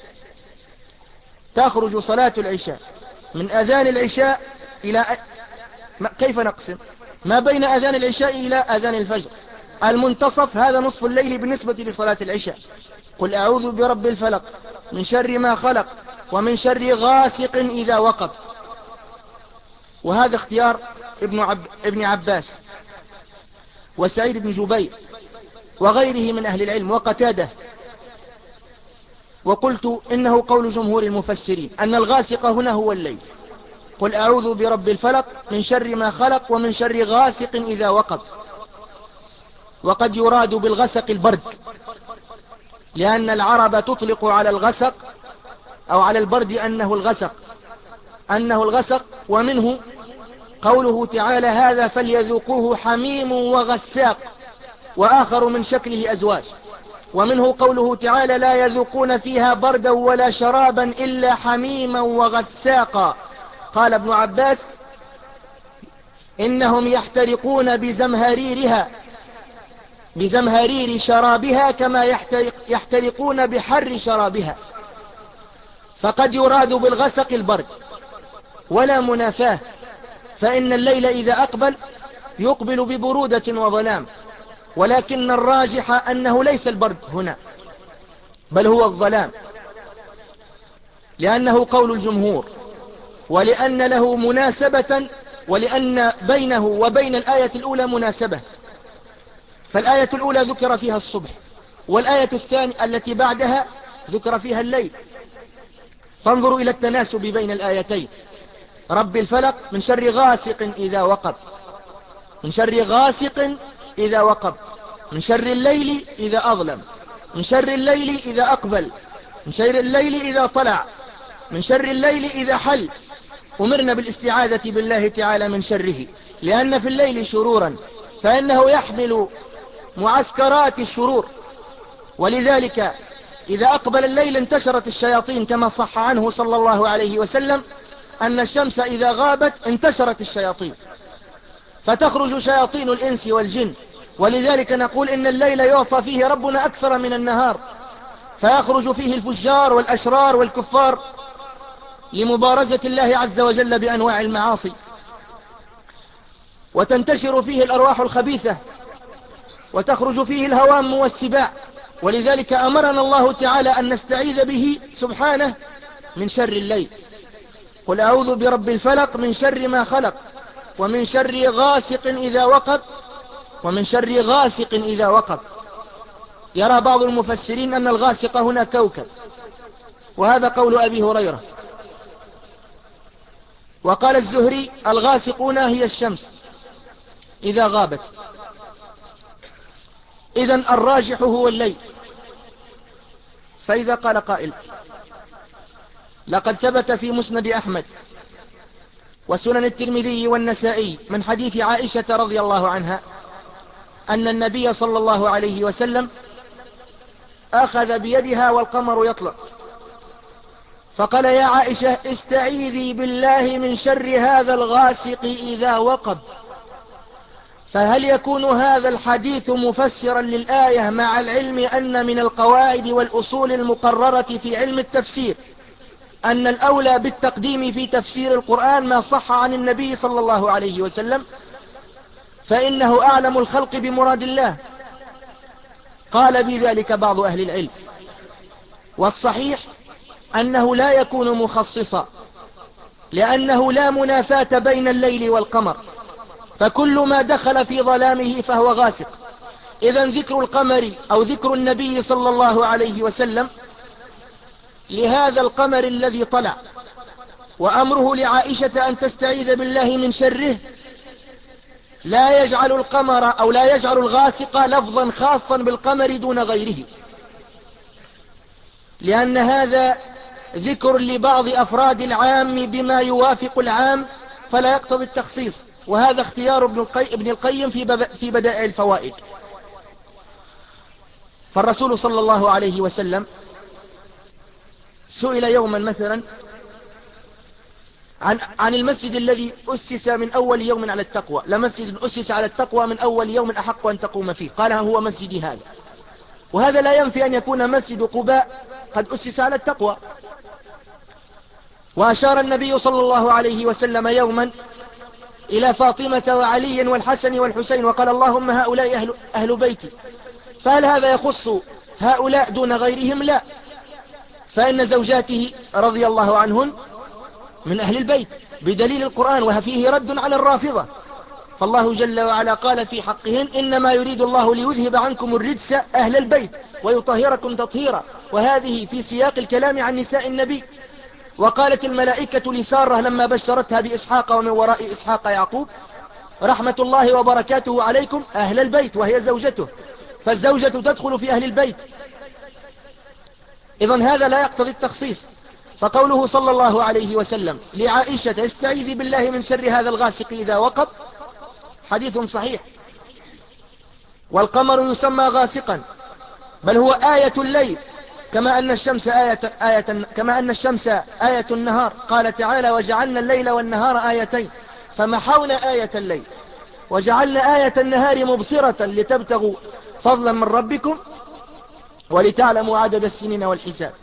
تخرج صلاة العشاء من أذان العشاء إلى أ... كيف نقسم ما بين أذان العشاء إلى أذان الفجر؟ المنتصف هذا نصف الليل بالنسبة لصلاة العشاء. قل أعوذ برب الفلق من شر ما خلق ومن شر غاسق إذا وقب. وهذا اختيار ابن, عب... ابن عباس وسعيد بن جبير وغيره من أهل العلم وقتاده. وقلت إنه قول جمهور المفسرين أن الغاسق هنا هو الليل. قل أعوذ برب الفلق من شر ما خلق ومن شر غاسق إذا وقب. وقد يراد بالغسق البرد، لأن العرب تطلق على الغسق أو على البرد أنه الغسق أنه الغسق ومنه قوله تعالى هذا فليذوقوه حميم وغساق وآخر من شكله أزواج. ومنه قوله تعالى لا يذوقون فيها بردا ولا شرابا إلا حميما وغساقا. قال ابن عباس إنهم يحترقون بزمهريرها بزمهرير شرابها كما يحترق يحترقون بحر شرابها. فقد يراد بالغسق البرد ولا منافاه، فإن الليل إذا أقبل يقبل ببرودة وظلام، ولكن الراجح أنه ليس البرد هنا بل هو الظلام، لأنه قول الجمهور، ولأن له مناسبة، ولأن بينه وبين الآية الأولى مناسبة. فالآية الأولى ذكر فيها الصبح، والآية الثانية التي بعدها ذكر فيها الليل. فانظروا إلى التناسب بين الآيتين. رب الفلق من شر غاسق إذا وقب، من شر غاسق إذا وقب، من شر الليل إذا أظلم، من شر الليل إذا أقبل، من شر الليل إذا طلع، من شر الليل إذا حل. أمرنا بالاستعاذة بالله تعالى من شره، لأن في الليل شرورا فإنه يحمل معسكرات الشرور. ولذلك إذا أقبل الليل انتشرت الشياطين، كما صح عنه صلى الله عليه وسلم أن الشمس إذا غابت انتشرت الشياطين، فتخرج شياطين الإنس والجن. ولذلك نقول إن الليل يعصى فيه ربنا أكثر من النهار، فيخرج فيه الفجار والأشرار والكفار لمبارزة الله عز وجل بأنواع المعاصي، وتنتشر فيه الأرواح الخبيثة، وتخرج فيه الهوام والسباع. ولذلك أمرنا الله تعالى أن نستعيذ به سبحانه من شر الليل. قل أعوذ برب الفلق من شر ما خلق ومن شر غاسق إذا وقب ومن شر غاسق إذا وقب. يرى بعض المفسرين أن الغاسق هنا كوكب، وهذا قول أبي هريرة. وقال الزهري الغاسقون هي الشمس إذا غابت. إذن الراجح هو الليل. فإذا قال قائل لقد ثبت في مسند أحمد وسنن الترمذي والنسائي من حديث عائشة رضي الله عنها أن النبي صلى الله عليه وسلم أخذ بيدها والقمر يطلع فقال يا عائشة استعيذي بالله من شر هذا الغاسق إذا وقب. فهل يكون هذا الحديث مفسرا للآية مع العلم أن من القواعد والأصول المقررة في علم التفسير أن الأولى بالتقديم في تفسير القرآن ما صح عن النبي صلى الله عليه وسلم، فإنه أعلم الخلق بمراد الله؟ قال بذلك بعض أهل العلم، والصحيح أنه لا يكون مخصصا، لأنه لا منافاة بين الليل والقمر، فكل ما دخل في ظلامه فهو غاسق. إذن ذكر القمر أو ذكر النبي صلى الله عليه وسلم لهذا القمر الذي طلع، وأمره لعائشة أن تستعيذ بالله من شره لا يجعل القمر أو لا يجعل الغاسق لفظا خاصا بالقمر دون غيره، لأن هذا ذكر لبعض أفراد العام بما يوافق العام فلا يقتضي التخصيص، وهذا اختيار ابن القيم في بدائع الفوائد. فالرسول صلى الله عليه وسلم سئل يوما مثلا عن, عن المسجد الذي أسس من أول يوم على التقوى، لمسجد أسس على التقوى من أول يوم أحق أن تقوم فيه، قال هو مسجدي هذا. وهذا لا ينفي أن يكون مسجد قباء قد أسس على التقوى. وأشار النبي صلى الله عليه وسلم يوما إلى فاطمة وعلي والحسن والحسين وقال اللهم هؤلاء أهل, أهل بيتي، فهل هذا يخص هؤلاء دون غيرهم؟ لا، فإن زوجاته رضي الله عنهن من أهل البيت بدليل القرآن، وفيه رد على الرافضة. فالله جل وعلا قال في حقهن إنما يريد الله ليذهب عنكم الرجس أهل البيت ويطهركم تطهيرا، وهذه في سياق الكلام عن نساء النبي. وقالت الملائكة لسارة لما بشرتها بإسحاق ومن وراء إسحاق يعقوب رحمة الله وبركاته عليكم أهل البيت، وهي زوجته، فالزوجة تدخل في أهل البيت. إذن هذا لا يقتضي التخصيص. فقوله صلى الله عليه وسلم لعائشة استعيذي بالله من شر هذا الغاسق إذا وقب حديث صحيح. والقمر يسمى غاسقا، بل هو آية الليل، كما أن الشمس آية, آية كما أن الشمس آية النهار. قال تعالى وجعلنا الليل والنهار آيتين فمحونا آية الليل وجعلنا آية النهار مبصرة لتبتغوا فضلا من ربكم ولتعلموا عدد السنين والحساب.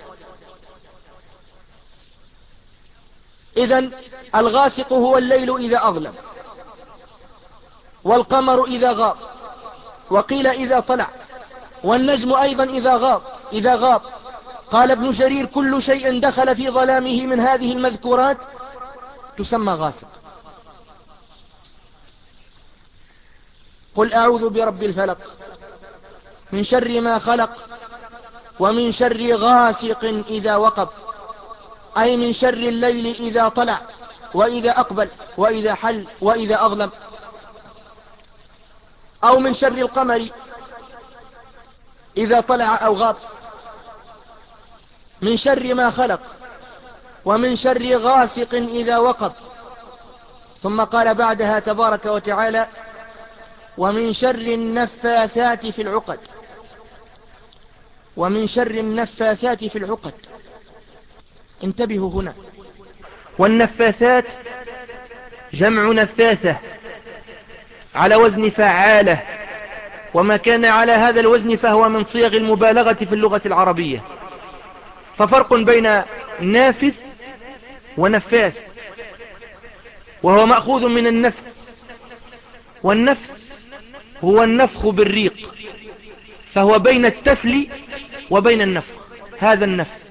إذن الغاسق هو الليل إذا أظلم، والقمر إذا غاب، وقيل إذا طلع، والنجم أيضا إذا غاب إذا غاب قال ابن جرير كل شيء دخل في ظلامه من هذه المذكورات تسمى غاسق. قل أعوذ برب الفلق من شر ما خلق ومن شر غاسق إذا وقب، أي من شر الليل إذا طلع وإذا أقبل وإذا حل وإذا أظلم، أو من شر القمر إذا طلع أو غاب، من شر ما خلق ومن شر غاسق إذا وقب. ثم قال بعدها تبارك وتعالى ومن شر النفاثات في العقد، ومن شر النفاثات في العقد. انتبهوا هنا، والنفاثات جمع نفاثة على وزن فعالة، وما كان على هذا الوزن فهو من صيغ المبالغة في اللغة العربية. ففرق بين نافث ونفاث، وهو مأخوذ من النفث، والنفث هو النفخ بالريق، فهو بين التفل وبين النفخ. هذا النفث،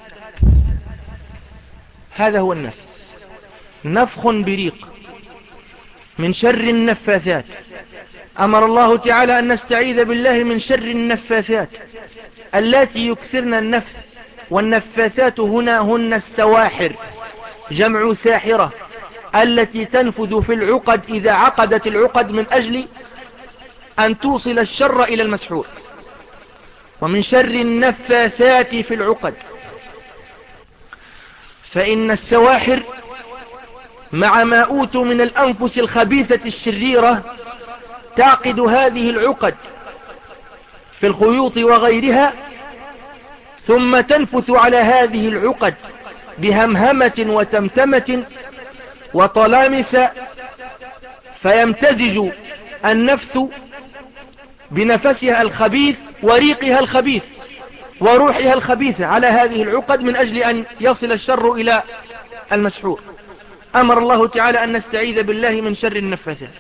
هذا هو النفث، نفخ بريق. من شر النفاثات، أمر الله تعالى أن نستعيذ بالله من شر النفاثات التي يكثرن النفث. والنفاثات هنا هن السواحر، جمع ساحرة، التي تنفذ في العقد إذا عقدت العقد من أجل أن توصل الشر إلى المسحور. ومن شر النفاثات في العقد، فإن السواحر مع ما أوتوا من الأنفس الخبيثة الشريرة تعقد هذه العقد في الخيوط وغيرها، ثم تنفث على هذه العقد بهمهمة وتمتمة وطلامس، فيمتزج النفث بنفسها الخبيث وريقها الخبيث وروحها الخبيثة على هذه العقد من أجل أن يصل الشر إلى المسحور. أمر الله تعالى أن نستعيذ بالله من شر النفاثات.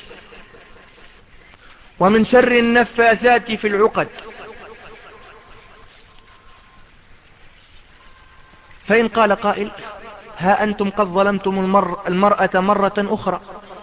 ومن شر النفاثات في العقد، فإن قال قائل ها أنتم قد ظلمتم المر المرأة مرة أخرى،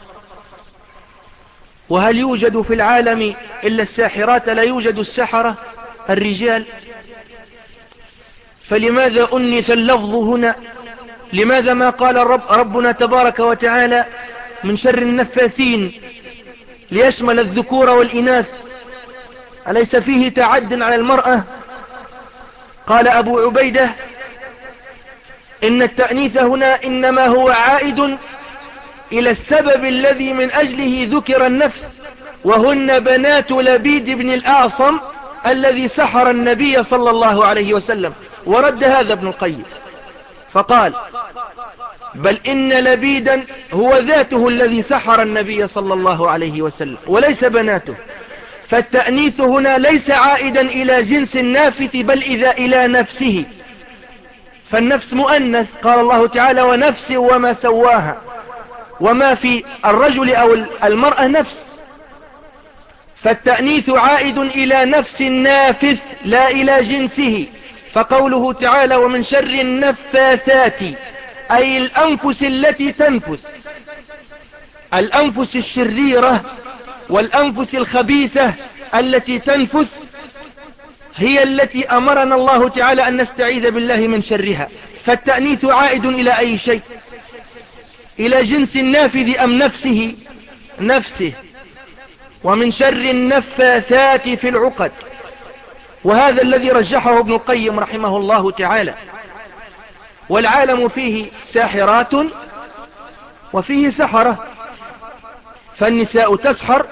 وهل يوجد في العالم إلا الساحرات؟ لا يوجد السحرة الرجال؟ فلماذا أنث اللفظ هنا؟ لماذا ما قال الرب ربنا تبارك وتعالى من شر النفاثين ليشمل الذكور والإناث؟ أليس فيه تعد على المرأة؟ قال أبو عبيدة إن التأنيث هنا إنما هو عائد إلى السبب الذي من أجله ذكر النفث، وهن بنات لبيد بن الأعصم الذي سحر النبي صلى الله عليه وسلم. ورد هذا ابن القيم فقال بل إن لبيدا هو ذاته الذي سحر النبي صلى الله عليه وسلم وليس بناته، فالتأنيث هنا ليس عائدا إلى جنس النافث بل إذا إلى نفسه، فالنفس مؤنث، قال الله تعالى ونفس وما سواها، وما في الرجل أو المرأة نفس، فالتأنيث عائد إلى نفس النافث لا إلى جنسه. فقوله تعالى ومن شر النفاثات أي الأنفس التي تنفث، الأنفس الشريرة والأنفس الخبيثة التي تنفث هي التي أمرنا الله تعالى أن نستعيذ بالله من شرها. فالتأنيث عائد إلى أي شيء؟ إلى جنس النافذ أم نفسه؟ نفسه. ومن شر النفاثات في العقد، وهذا الذي رجحه ابن القيم رحمه الله تعالى. والعالم فيه ساحرات وفيه سحرة، فالنساء تسحر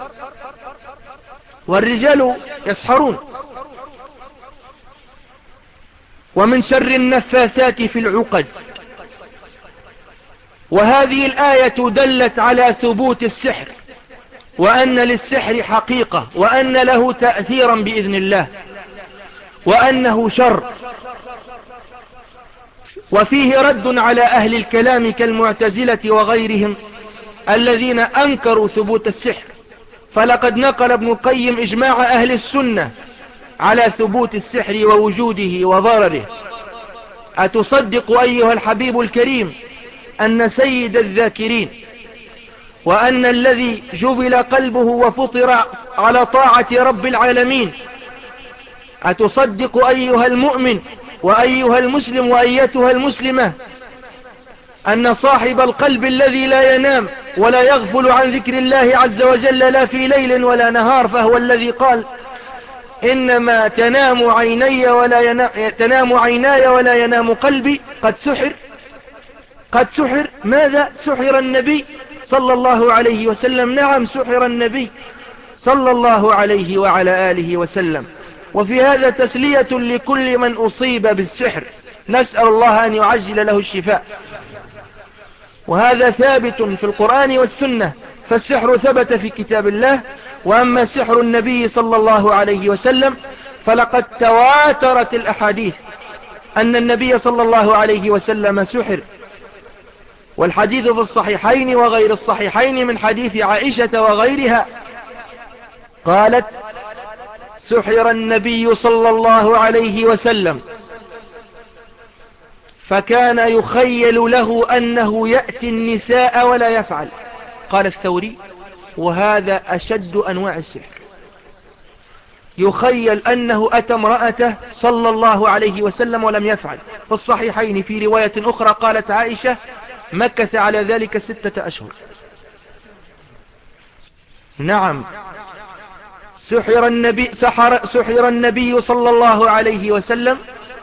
والرجال يسحرون. ومن شر النفاثات في العقد، وهذه الآية دلت على ثبوت السحر، وأن للسحر حقيقة، وأن له تأثيرا بإذن الله، وأنه شر. وفيه رد على أهل الكلام كالمعتزلة وغيرهم الذين أنكروا ثبوت السحر، فلقد نقل ابن القيم إجماع أهل السنة على ثبوت السحر ووجوده وضرره. أتصدق أيها الحبيب الكريم أن سيد الذاكرين وأن الذي جبل قلبه وفطر على طاعة رب العالمين، أتصدق أيها المؤمن وأيها المسلم وأيتها المسلمة أن صاحب القلب الذي لا ينام ولا يغفل عن ذكر الله عز وجل لا في ليل ولا نهار، فهو الذي قال إنما تنام عيني ولا ينام تنام عيناي ولا ينام قلبي، قد سحر قد سحر. ماذا سحر النبي صلى الله عليه وسلم؟ نعم سحر النبي صلى الله عليه وعلى آله وسلم. وفي هذا تسلية لكل من أصيب بالسحر، نسأل الله أن يعجل له الشفاء. وهذا ثابت في القرآن والسنة، فالسحر ثبت في كتاب الله. وأما سحر النبي صلى الله عليه وسلم فلقد تواترت الأحاديث أن النبي صلى الله عليه وسلم سحر، والحديث في الصحيحين وغير الصحيحين من حديث عائشة وغيرها قالت سحر النبي صلى الله عليه وسلم فكان يخيل له أنه يأتي النساء ولا يفعل. قال الثوري وهذا أشد أنواع السحر، يخيل أنه أتى امرأته صلى الله عليه وسلم ولم يفعل. في الصحيحين في رواية أخرى قالت عائشة مكث على ذلك ستة أشهر. نعم سحر النبي, سحر, سحر النبي صلى الله عليه وسلم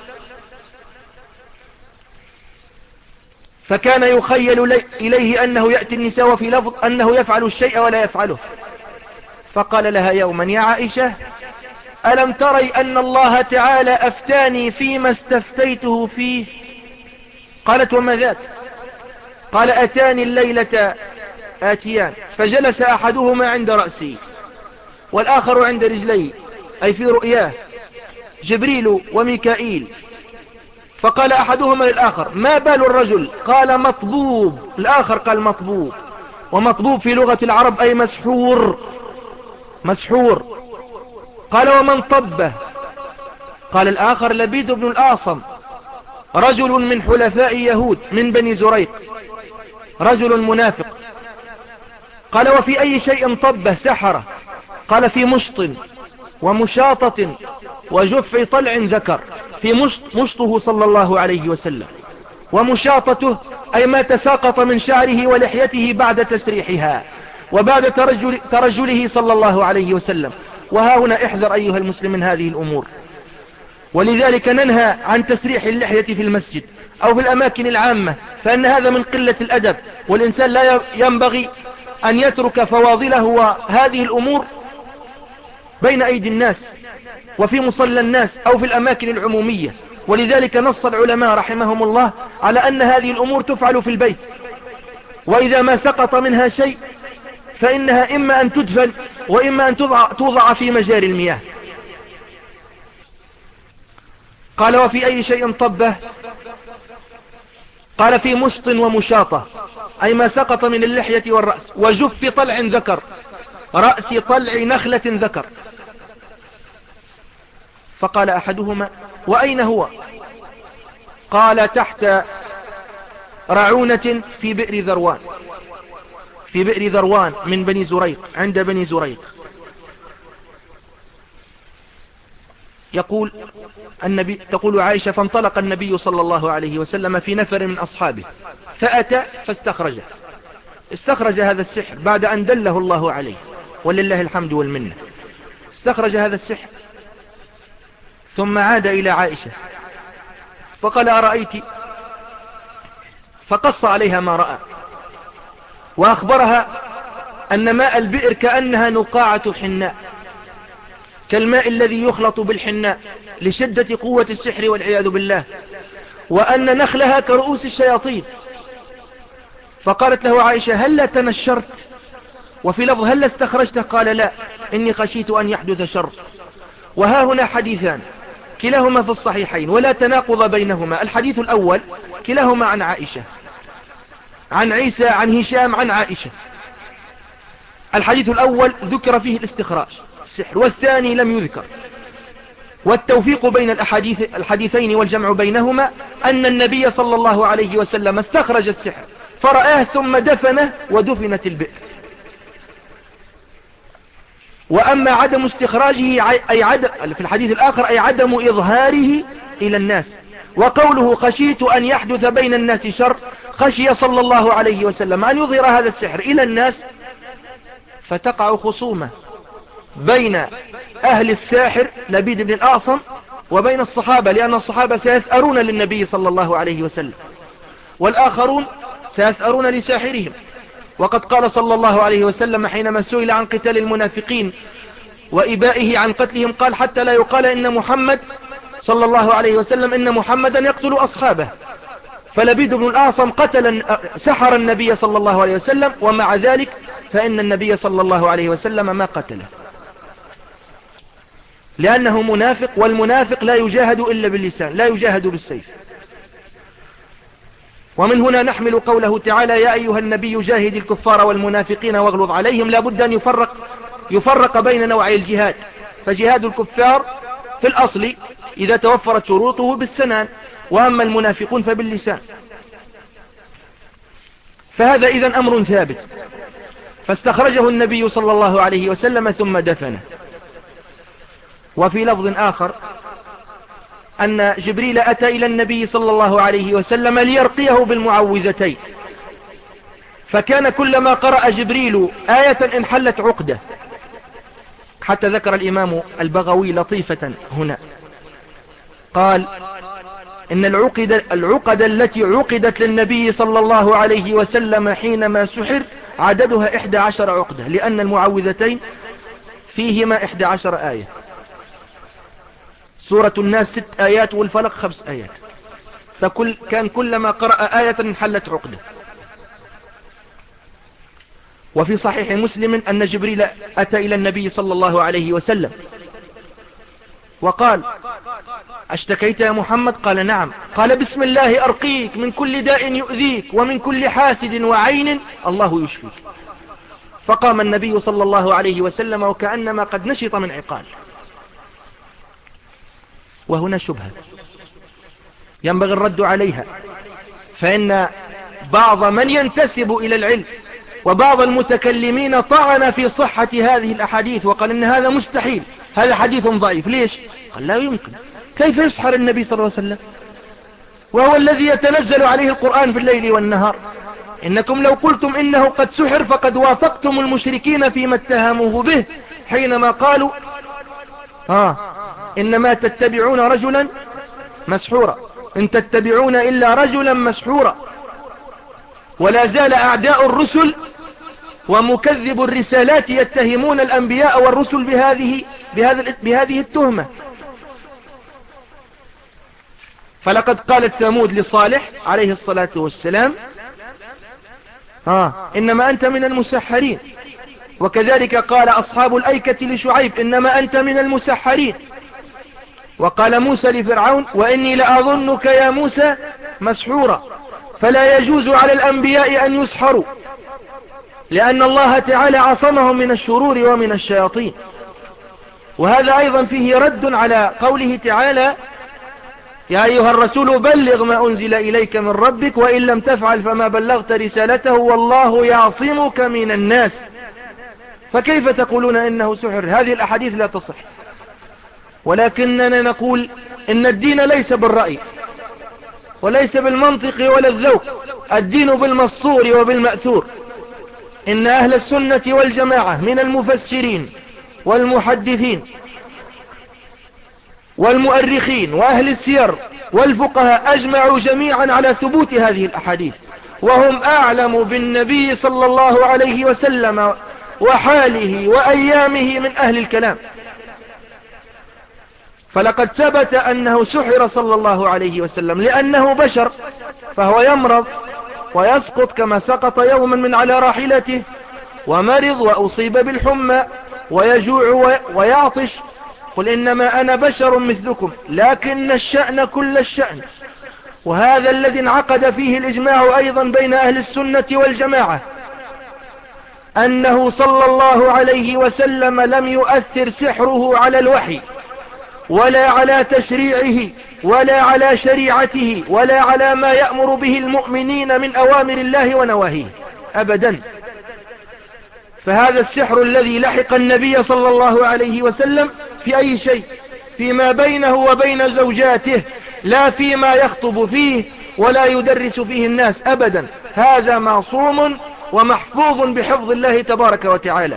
فكان يخيل إليه أنه يأتي النساء، وفي لفظ أنه يفعل الشيء ولا يفعله. فقال لها يوما يا عائشة ألم تري أن الله تعالى أفتاني فيما استفتيته فيه؟ قالت وما ذاك؟ قال أتاني الليلة آتيان فجلس أحدهما عند رأسي والآخر عند رجلي، أي في رؤياه جبريل وميكائيل. فقال أحدهما للآخر ما بال الرجل؟ قال مطبوب. الآخر قال مطبوب، ومطبوب في لغة العرب أي مسحور مسحور. قال ومن طبه؟ قال الآخر لبيد بن الأعصم، رجل من حلفاء يهود من بني زريق، رجل منافق. قال وفي أي شيء طبه سحره؟ قال في مشط ومشاطة وجف طلع ذكر. في مشط مشطه صلى الله عليه وسلم. ومشاطته أي ما تساقط من شعره ولحيته بعد تسريحها وبعد ترجل ترجله صلى الله عليه وسلم. وها هنا احذر أيها المسلم من هذه الأمور، ولذلك ننهى عن تسريح اللحية في المسجد أو في الأماكن العامة، فإن هذا من قلة الأدب، والإنسان لا ينبغي أن يترك فواضله وهذه الأمور بين أيدي الناس وفي مصلى الناس أو في الأماكن العمومية. ولذلك نص العلماء رحمهم الله على أن هذه الأمور تفعل في البيت، وإذا ما سقط منها شيء فإنها إما أن تدفن وإما أن توضع, توضع في مجاري المياه. قال وفي أي شيء طبه؟ قال في مشط ومشاطة أي ما سقط من اللحية والرأس، وجف طلع ذكر، رأس طلع نخلة ذكر. فقال أحدهما وأين هو؟ قال تحت رعونة في بئر ذروان، في بئر ذروان من بني زريق، عند بني زريق. يقول النبي تقول عائشة فانطلق النبي صلى الله عليه وسلم في نفر من أصحابه فأتى فاستخرجه، استخرج هذا السحر بعد أن دله الله عليه ولله الحمد والمنة. استخرج هذا السحر ثم عاد إلى عائشة فقال أرأيت؟ فقص عليها ما رأى وأخبرها أن ماء البئر كأنها نقاعة حناء، كالماء الذي يخلط بالحناء لشدة قوة السحر والعياذ بالله، وأن نخلها كرؤوس الشياطين. فقالت له عائشة هل تنشرت؟ وفي لفظ هل استخرجته؟ قال لا، إني خشيت أن يحدث شر. وها هنا حديثان كلاهما في الصحيحين ولا تناقض بينهما. الحديث الأول كلاهما عن عائشة، عن عيسى عن هشام عن عائشة. الحديث الأول ذكر فيه الاستخراج السحر، والثاني لم يذكر. والتوفيق بين الأحاديث الحديثين والجمع بينهما أن النبي صلى الله عليه وسلم استخرج السحر فرآه ثم دفنه ودفنت البئر. وأما عدم استخراجه أي عدم في الحديث الآخر أي عدم إظهاره إلى الناس. وقوله خشيت أن يحدث بين الناس شر، خشي صلى الله عليه وسلم أن يظهر هذا السحر إلى الناس فتقع خصومة بين أهل الساحر لبيد بن الأعصم وبين الصحابة، لأن الصحابة سيثأرون للنبي صلى الله عليه وسلم والآخرون سيثأرون لساحرهم. وقد قال صلى الله عليه وسلم حينما سئل عن قتال المنافقين وإبائه عن قتلهم قال حتى لا يقال إن محمد صلى الله عليه وسلم إن محمدا يقتل أصحابه. فلبيد بن الأعصم قتل سحر النبي صلى الله عليه وسلم، ومع ذلك فإن النبي صلى الله عليه وسلم ما قتله لأنه منافق، والمنافق لا يجاهد إلا باللسان لا يجاهد بالسيف. ومن هنا نحمل قوله تعالى يا أيها النبي جاهد الكفار والمنافقين واغلظ عليهم. لا بد أن يفرق, يفرق بين نوعي الجهاد. فجهاد الكفار في الأصل إذا توفرت شروطه بالسنان، وأما المنافقون فباللسان. فهذا إذن أمر ثابت. فاستخرجه النبي صلى الله عليه وسلم ثم دفنه. وفي لفظ آخر أن جبريل أتى إلى النبي صلى الله عليه وسلم ليرقيه بالمعوذتين، فكان كلما قرأ جبريل آية انحلت عقدة. حتى ذكر الإمام البغوي لطيفة هنا قال إن العقد, العقد التي عقدت للنبي صلى الله عليه وسلم حينما سحر عددها إحدى عشر عقدة، لأن المعوذتين فيهما إحدى عشر آية. سورة الناس ست آيات والفلق خمس آيات، فكل كان كلما قرأ آية انحلت عقدة. وفي صحيح مسلم أن جبريل أتى إلى النبي صلى الله عليه وسلم وقال اشتكيت يا محمد؟ قال نعم. قال بسم الله أرقيك من كل داء يؤذيك ومن كل حاسد وعين الله يشفيك. فقام النبي صلى الله عليه وسلم وكأنما قد نشط من عقال. وهنا شبهة ينبغي الرد عليها، فإن بعض من ينتسب إلى العلم وبعض المتكلمين طعن في صحة هذه الأحاديث وقال إن هذا مستحيل، هذا حديث ضعيف. ليش؟ قال لا يمكن، كيف يسحر النبي صلى الله عليه وسلم وهو الذي يتنزل عليه القرآن في الليل والنهار؟ إنكم لو قلتم إنه قد سحر فقد وافقتم المشركين فيما اتهموه به حينما قالوا آه إنما تتبعون رجلا مسحورا، إن تتبعون إلا رجلا مسحورا. ولا زال أعداء الرسل ومكذب الرسالات يتهمون الأنبياء والرسل بهذه, بهذه, بهذه التهمة. فلقد قالت ثمود لصالح عليه الصلاة والسلام آه إنما أنت من المسحرين، وكذلك قال أصحاب الأيكة لشعيب إنما أنت من المسحرين. وقال موسى لفرعون وإني لأظنك يا موسى مسحورا. فلا يجوز على الأنبياء أن يسحروا، لأن الله تعالى عصمهم من الشرور ومن الشياطين. وهذا أيضا فيه رد على قوله تعالى يا أيها الرسول بلغ ما أنزل إليك من ربك وإن لم تفعل فما بلغت رسالته والله يعصمك من الناس. فكيف تقولون إنه سحر؟ هذه الأحاديث لا تصح. ولكننا نقول إن الدين ليس بالرأي وليس بالمنطق ولا الذوق، الدين بالمسطور وبالمأثور. إن أهل السنة والجماعة من المفسرين والمحدثين والمؤرخين وأهل السير والفقهاء أجمعوا جميعا على ثبوت هذه الأحاديث، وهم أعلم بالنبي صلى الله عليه وسلم وحاله وأيامه من أهل الكلام. فلقد ثبت أنه سحر صلى الله عليه وسلم لأنه بشر، فهو يمرض ويسقط كما سقط يوما من على راحلته، ومرض وأصيب بالحمى ويجوع ويعطش. قل إنما أنا بشر مثلكم لكن الشأن كل الشأن. وهذا الذي انعقد فيه الإجماع أيضا بين أهل السنة والجماعة، أنه صلى الله عليه وسلم لم يؤثر سحره على الوحي ولا على تشريعه ولا على شريعته ولا على ما يأمر به المؤمنين من أوامر الله ونواهيه أبدا. فهذا السحر الذي لحق النبي صلى الله عليه وسلم في أي شيء؟ فيما بينه وبين زوجاته، لا فيما يخطب فيه ولا يدرس فيه الناس أبدا. هذا معصوم ومحفوظ بحفظ الله تبارك وتعالى.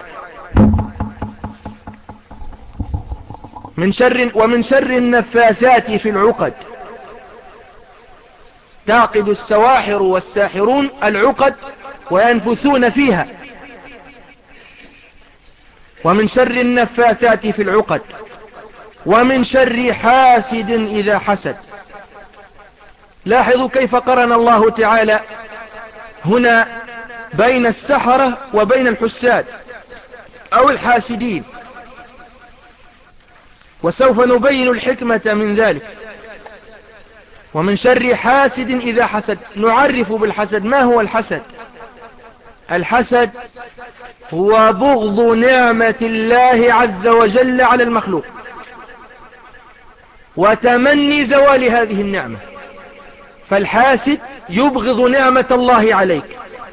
من شر ومن شر النفاثات في العقد. تعقد السواحر والساحرون العقد وينفثون فيها. ومن شر النفاثات في العقد. ومن شر حاسد إذا حسد. لاحظوا كيف قرن الله تعالى هنا بين السحرة وبين الحساد أو الحاسدين، وسوف نبين الحكمة من ذلك. ومن شر حاسد إذا حسد. نعرف بالحسد. ما هو الحسد؟ الحسد هو بغض نعمة الله عز وجل على المخلوق وتمني زوال هذه النعمة. فالحاسد يبغض نعمة الله عليك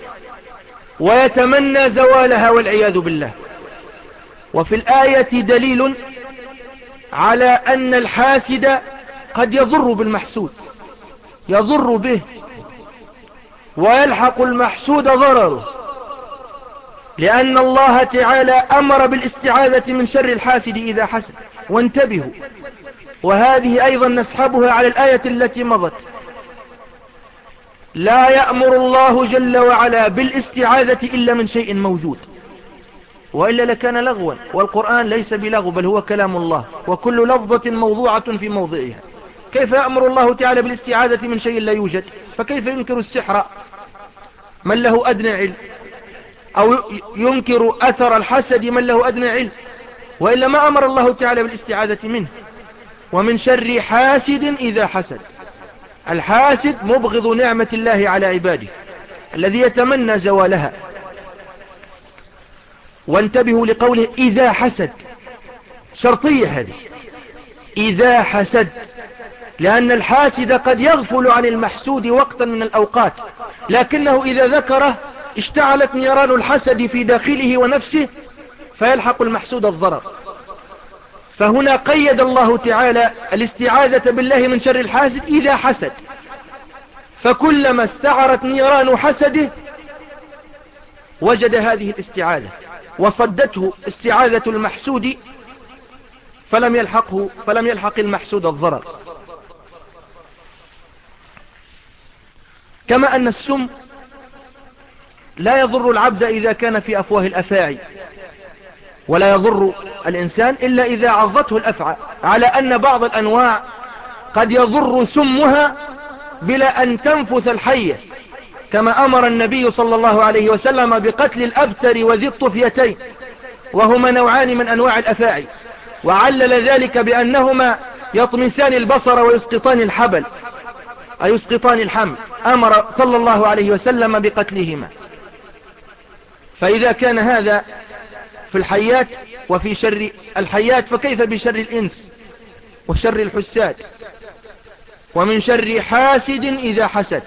ويتمنى زوالها والعياذ بالله. وفي الآية دليل على أن الحاسد قد يضر بالمحسود، يضر به ويلحق المحسود ضرره، لأن الله تعالى أمر بالاستعاذة من شر الحاسد إذا حسد. وانتبهوا، وهذه أيضا نسحبها على الآية التي مضت. لا يأمر الله جل وعلا بالاستعاذة إلا من شيء موجود، وإلا لكان لغوا. والقرآن ليس بلغو بل هو كلام الله، وكل لفظة موضوعة في موضعها. كيف يأمر الله تعالى بالاستعاذة من شيء لا يوجد؟ فكيف ينكر السحر من له أدنى علم، أو ينكر أثر الحسد من له أدنى علم؟ وإلا ما أمر الله تعالى بالاستعاذة منه. ومن شر حاسد إذا حسد. الحاسد مبغض نعمة الله على عباده الذي يتمنى زوالها. وانتبهوا لقوله إذا حسد، شرطية هذه، إذا حسد، لأن الحاسد قد يغفل عن المحسود وقتا من الأوقات، لكنه إذا ذكره اشتعلت نيران الحسد في داخله ونفسه فيلحق المحسود الضرر. فهنا قيد الله تعالى الاستعاذة بالله من شر الحاسد إذا حسد، فكلما استعرت نيران حسده وجد هذه الاستعاذة وصدته استعاذة المحسود فلم يلحقه فلم يلحق المحسود الضرر. كما أن السم لا يضر العبد إذا كان في أفواه الأفاعي، ولا يضر الإنسان إلا إذا عضته الأفعى، على أن بعض الأنواع قد يضر سمها بلا أن تنفث الحية، كما أمر النبي صلى الله عليه وسلم بقتل الأبتر وذي الطفيتين، وهما نوعان من أنواع الأفاعي، وعلل ذلك بأنهما يطمسان البصر ويسقطان الحبل أي يسقطان الحمل، أمر صلى الله عليه وسلم بقتلهما. فإذا كان هذا في الحيات وفي شر الحيات، فكيف بشر الإنس وشر الحساد، ومن شر حاسد إذا حسد.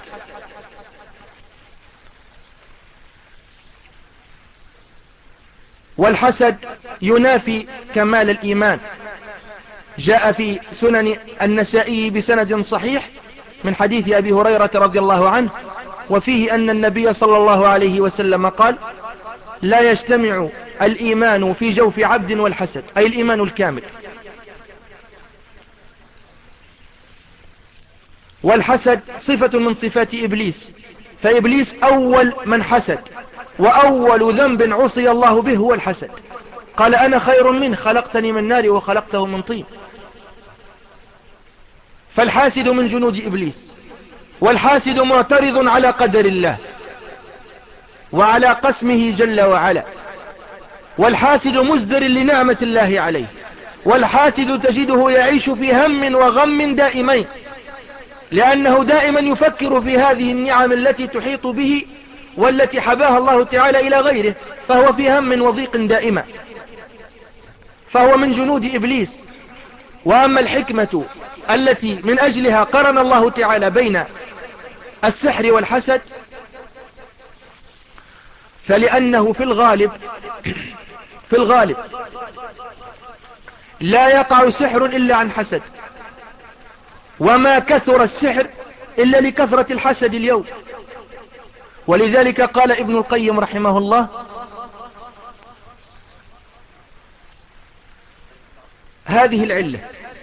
والحسد ينافي كمال الإيمان. جاء في سنن النسائي بسند صحيح من حديث أبي هريرة رضي الله عنه، وفيه أن النبي صلى الله عليه وسلم قال: لا يجتمع الإيمان في جوف عبد والحسد، أي الإيمان الكامل. والحسد صفة من صفات إبليس، فإبليس أول من حسد، وأول ذنب عصي الله به هو الحسد. قال: أنا خير منه، خلقتني من نار وخلقته من طين. فالحاسد من جنود إبليس، والحاسد معترض على قدر الله وعلى قسمه جل وعلا، والحاسد مزدر لنعمة الله عليه، والحاسد تجده يعيش في هم وغم دائمين، لأنه دائما يفكر في هذه النعم التي تحيط به والتي حباها الله تعالى إلى غيره، فهو في هم وضيق دائما، فهو من جنود إبليس. وأما الحكمة التي من أجلها قرن الله تعالى بين السحر والحسد، فلأنه في الغالب في الغالب لا يقع سحر إلا عن حسد، وما كثر السحر إلا لكثرة الحسد اليوم. ولذلك قال ابن القيم رحمه الله: هذه العلة،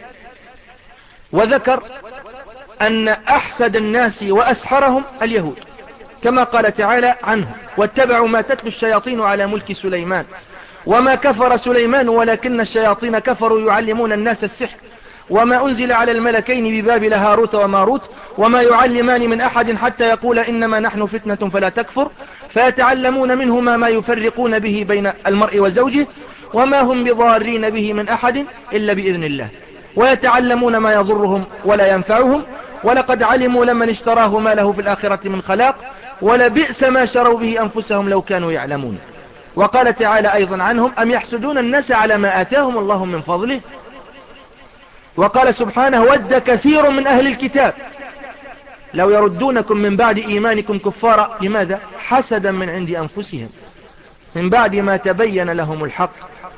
وذكر أن أحسد الناس وأسحرهم اليهود، كما قال تعالى عنه: واتبعوا ما تتلو الشياطين على ملك سليمان وما كفر سليمان ولكن الشياطين كفروا يعلمون الناس السحر وما أنزل على الملكين ببابل هاروت وماروت وما يعلمان من أحد حتى يقول إنما نحن فتنة فلا تكفر فيتعلمون منهما ما يفرقون به بين المرء وزوجه وما هم بضارين به من أحد إلا بإذن الله ويتعلمون ما يضرهم ولا ينفعهم ولقد علموا لمن اشتراه ما له في الآخرة من خلاق ولبئس ما شروا به أنفسهم لو كانوا يعلمون. وقال تعالى أيضا عنهم: أم يحسدون الناس على ما آتاهم الله من فضله. وقال سبحانه: ود كثير من أهل الكتاب لو يردونكم من بعد إيمانكم كفارا. لماذا؟ حسدا من عند أنفسهم من بعد ما تبين لهم الحق.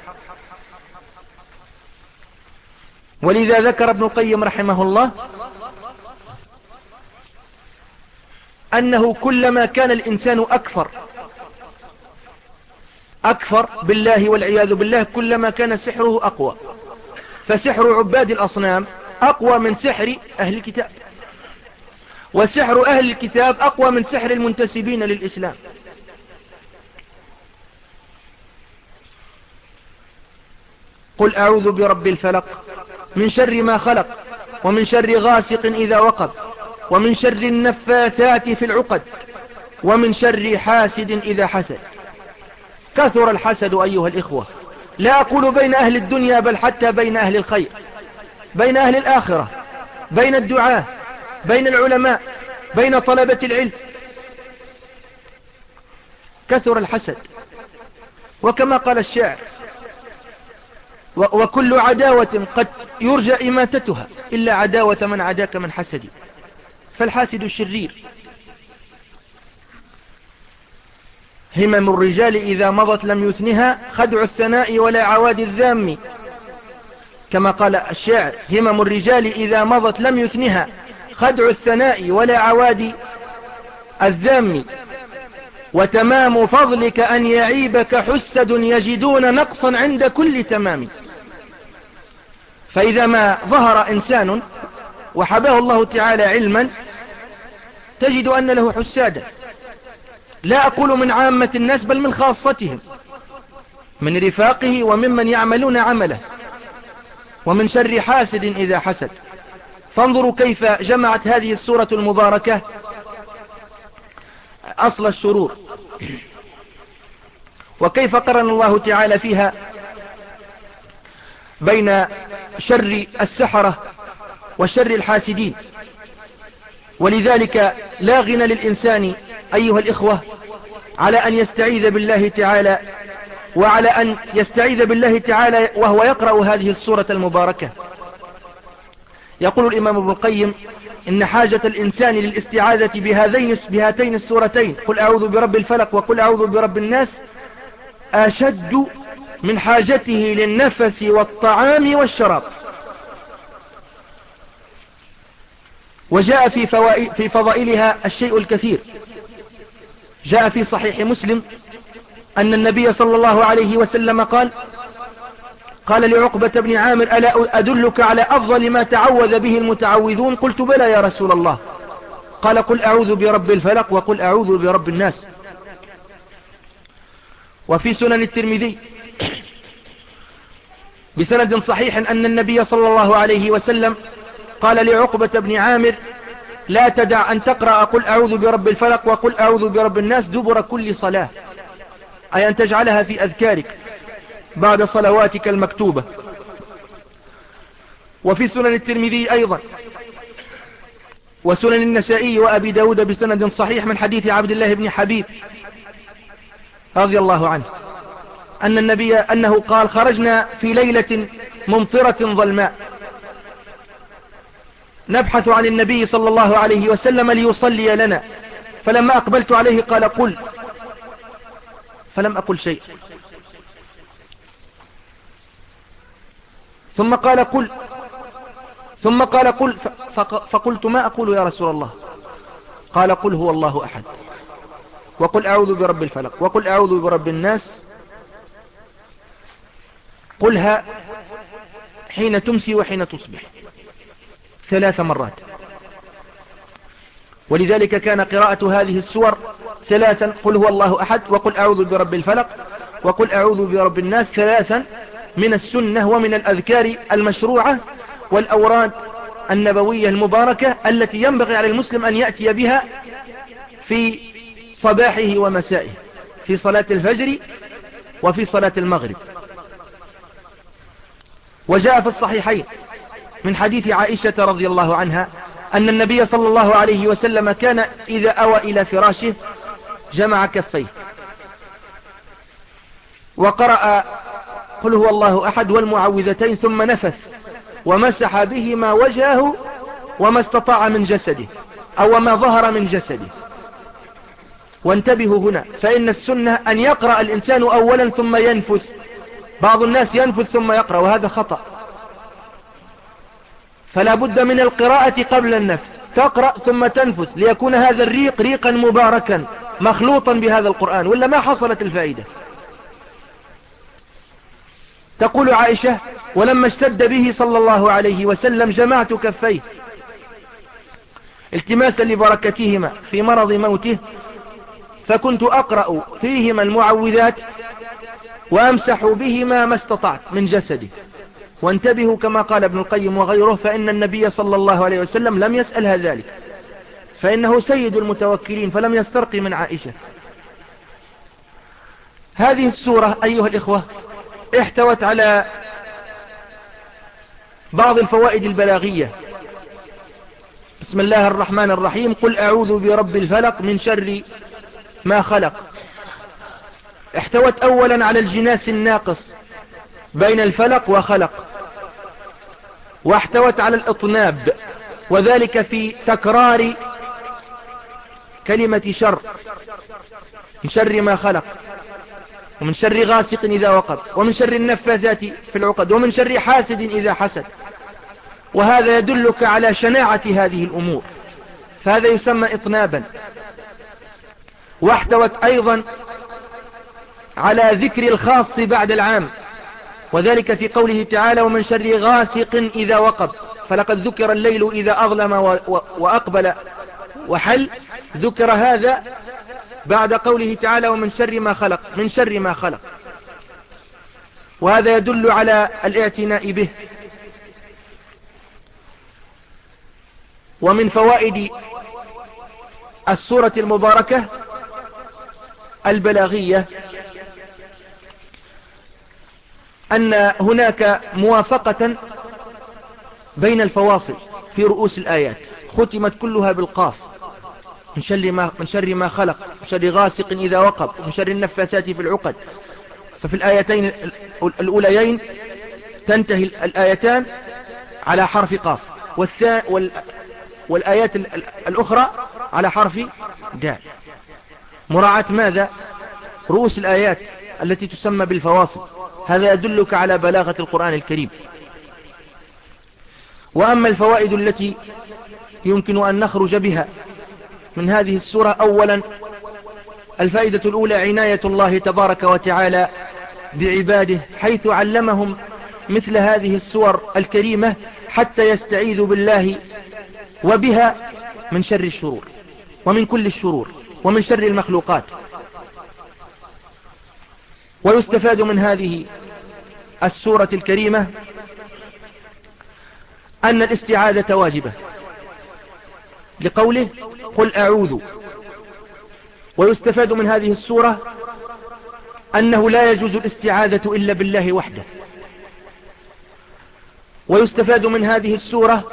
ولذا ذكر ابن القيم رحمه الله أنه كلما كان الإنسان أكفر أكفر بالله والعياذ بالله كلما كان سحره أقوى، فسحر عباد الأصنام أقوى من سحر أهل الكتاب، وسحر أهل الكتاب أقوى من سحر المنتسبين للإسلام. قل أعوذ برب الفلق من شر ما خلق ومن شر غاسق إذا وقب ومن شر النفاثات في العقد ومن شر حاسد إذا حسد. كثر الحسد أيها الإخوة، لا أقول بين أهل الدنيا بل حتى بين أهل الخير، بين أهل الآخرة، بين الدعاة، بين العلماء، بين طلبة العلم، كثر الحسد. وكما قال الشاعر: وكل عداوة قد يرجى إماتتها إلا عداوة من عداك من حسدي. فالحاسد الشرير. همم الرجال إذا مضت لم يثنها خدع الثناء ولا عواد الذام كما قال الشاعر: همم الرجال إذا مضت لم يثنها خدع الثناء ولا عوادي الذام، وتمام فضلك أن يعيبك حسد يجدون نقصا عند كل تمام. فإذا ما ظهر إنسان وحباه الله تعالى علما تجد أن له حسادا، لا أقول من عامة الناس بل من خاصتهم، من رفاقه وممن يعملون عمله، ومن شر حاسد إذا حسد. فانظروا كيف جمعت هذه السورة المباركة أصل الشرور، وكيف قرن الله تعالى فيها بين شر السحرة وشر الحاسدين. ولذلك لا غنى للإنسان أيها الإخوة على أن يستعيذ بالله تعالى، وعلى أن يستعيذ بالله تعالى وهو يقرأ هذه السورة المباركة. يقول الإمام ابن القيم: إن حاجة الإنسان للاستعاذة بهذين بهاتين السورتين، قل أعوذ برب الفلق وقل أعوذ برب الناس، أشد من حاجته للنفس والطعام والشراب. وجاء في, في فضائلها الشيء الكثير. جاء في صحيح مسلم أن النبي صلى الله عليه وسلم قال قال لعقبة بن عامر: ألا أدلك على أفضل ما تعوذ به المتعوذون؟ قلت: بلى يا رسول الله. قال: قل أعوذ برب الفلق وقل أعوذ برب الناس. وفي سنن الترمذي بسند صحيح أن النبي صلى الله عليه وسلم قال لعقبة بن عامر: لا تدع أن تقرأ قل أعوذ برب الفلق وقل أعوذ برب الناس دبر كل صلاة، أي أن تجعلها في أذكارك بعد صلواتك المكتوبة. وفي سنن الترمذي أيضا وسنن النسائي وأبي داود بسند صحيح من حديث عبد الله بن حبيب رضي الله عنه أن النبي أنه قال: خرجنا في ليلة ممطرة ظلماء نبحث عن النبي صلى الله عليه وسلم ليصلي لنا، فلما أقبلت عليه قال: قل، فلم أقل شيء، ثم قال: قل، ثم قال: قل، فقلت: ما أقول يا رسول الله؟ قال: قل هو الله أحد وقل أعوذ برب الفلق وقل أعوذ برب الناس، قلها حين تمسي وحين تصبح ثلاث مرات. ولذلك كان قراءة هذه السور ثلاثا: قل هو الله أحد وقل أعوذ برب الفلق وقل أعوذ برب الناس ثلاثا من السنة ومن الأذكار المشروعة والأوراد النبوية المباركة التي ينبغي على المسلم أن يأتي بها في صباحه ومسائه، في صلاة الفجر وفي صلاة المغرب. وجاء في الصحيحين من حديث عائشة رضي الله عنها أن النبي صلى الله عليه وسلم كان إذا أوى إلى فراشه جمع كفيه وقرأ قل هو الله أحد والمعوذتين ثم نفث ومسح بهما وجهه وما استطاع من جسده أو ما ظهر من جسده. وانتبهوا هنا، فإن السنة أن يقرأ الإنسان أولا ثم ينفث. بعض الناس ينفث ثم يقرأ وهذا خطأ، فلا بد من القراءة قبل النفث، تقرأ ثم تنفث ليكون هذا الريق ريقا مباركا مخلوطا بهذا القرآن، ولا ما حصلت الفائدة. تقول عائشة: ولما اشتد به صلى الله عليه وسلم جمعت كفيه التماسا لبركتهما في مرض موته، فكنت أقرأ فيهما المعوذات وأمسح بهما ما استطعت من جسدي. وانتبهوا كما قال ابن القيم وغيره، فإن النبي صلى الله عليه وسلم لم يسألها ذلك، فإنه سيد المتوكلين فلم يسترقي من عائشة. هذه السورة أيها الإخوة احتوت على بعض الفوائد البلاغية. بسم الله الرحمن الرحيم: قل أعوذ برب الفلق من شر ما خلق. احتوت أولا على الجناس الناقص بين الفلق وخلق، واحتوت على الإطناب، وذلك في تكرار كلمة شر، من شر ما خلق. ومن شر غاسق إذا وقب، ومن شر النفاثات في العقد، ومن شر حاسد إذا حسد. وهذا يدلك على شناعة هذه الأمور، فهذا يسمى إطنابا. واحتوت أيضا على ذكر الخاص بعد العام، وذلك في قوله تعالى ومن شر غاسق إذا وقب، فلقد ذكر الليل إذا أظلم وأقبل وحل، ذكر هذا بعد قوله تعالى ومن شر ما خلق، من شر ما خلق، وهذا يدل على الاعتناء به. ومن فوائد السورة المباركة البلاغية أن هناك موافقة بين الفواصل في رؤوس الآيات، ختمت كلها بالقاف، من شر ما, من شر ما خلق، من شر غاسق إذا وقب، ومن شر النفاثات في العقد. ففي الآيتين الأوليين تنتهي الآيتان على حرف قاف، وال والآيات الأخرى على حرف دال، مراعاة ماذا؟ رؤوس الآيات التي تسمى بالفواصل. هذا يدلك على بلاغة القرآن الكريم. وأما الفوائد التي يمكن أن نخرج بها من هذه السورة، أولا الفائدة الأولى عناية الله تبارك وتعالى بعباده، حيث علمهم مثل هذه السور الكريمة حتى يستعيذوا بالله وبها من شر الشرور، ومن كل الشرور، ومن شر المخلوقات. ويستفاد من هذه السورة الكريمة أن الاستعاذة واجبة، لقوله قل أعوذ. ويستفاد من هذه السورة أنه لا يجوز الاستعاذة إلا بالله وحده. ويستفاد من هذه السورة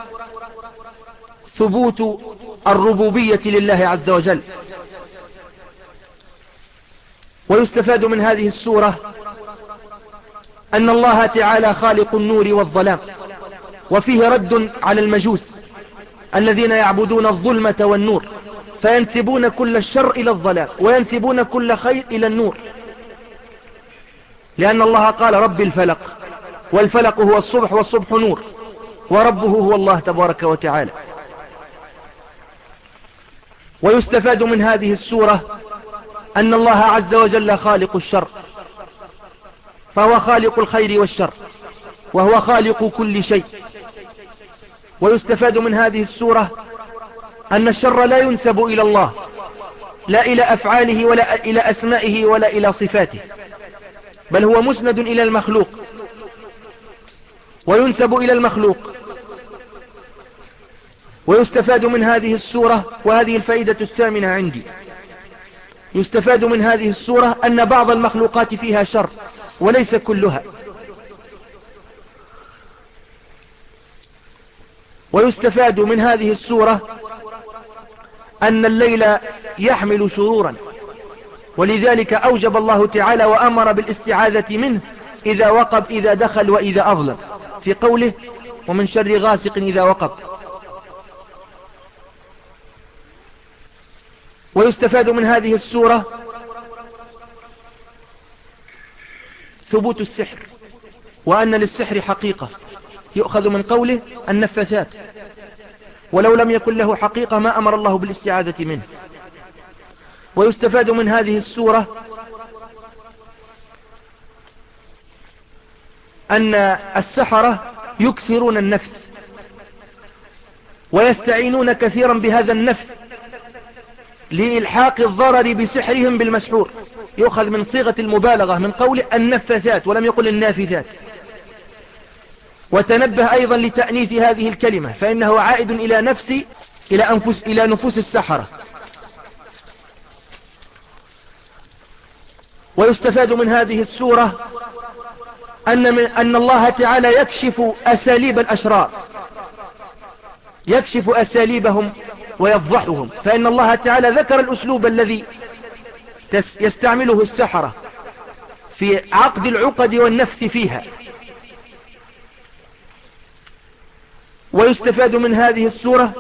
ثبوت الربوبية لله عز وجل. ويستفاد من هذه السورة أن الله تعالى خالق النور والظلام، وفيه رد على المجوس الذين يعبدون الظلمة والنور، فينسبون كل الشر إلى الظلام وينسبون كل خير إلى النور، لأن الله قال رب الفلق، والفلق هو الصبح والصبح نور، وربه هو الله تبارك وتعالى. ويستفاد من هذه السورة أن الله عز وجل خالق الشر، فهو خالق الخير والشر، وهو خالق كل شيء. ويستفاد من هذه السورة أن الشر لا ينسب إلى الله، لا إلى أفعاله ولا إلى أسمائه ولا إلى صفاته، بل هو مسند إلى المخلوق وينسب إلى المخلوق. ويستفاد من هذه السورة، وهذه الفائدة الثامنة عندي، يستفاد من هذه السورة أن بعض المخلوقات فيها شر وليس كلها. ويستفاد من هذه السورة أن الليل يحمل شرورا، ولذلك أوجب الله تعالى وأمر بالاستعاذة منه إذا وقب، إذا دخل، وإذا أظلم، في قوله ومن شر غاسق إذا وقب. ويستفاد من هذه السورة ثبوت السحر، وأن للسحر حقيقة، يؤخذ من قوله النفاثات، ولو لم يكن له حقيقة ما أمر الله بالاستعاذة منه. ويستفاد من هذه السورة أن السحرة يكثرون النفث، ويستعينون كثيرا بهذا النفث لإلحاق الضرر بسحرهم بالمسحور، يؤخذ من صيغة المبالغة من قول النفاثات ولم يقل النافثات. وتنبه أيضا لتأنيث هذه الكلمة، فإنه عائد إلى نفس إلى أنفس إلى نفوس السحرة. ويستفاد من هذه السورة أن, من أن الله تعالى يكشف أساليب الأشرار، يكشف أساليبهم ويفضحهم، فإن الله تعالى ذكر الأسلوب الذي يستعمله السحرة في عقد العقد والنفث فيها. ويستفاد من هذه السورة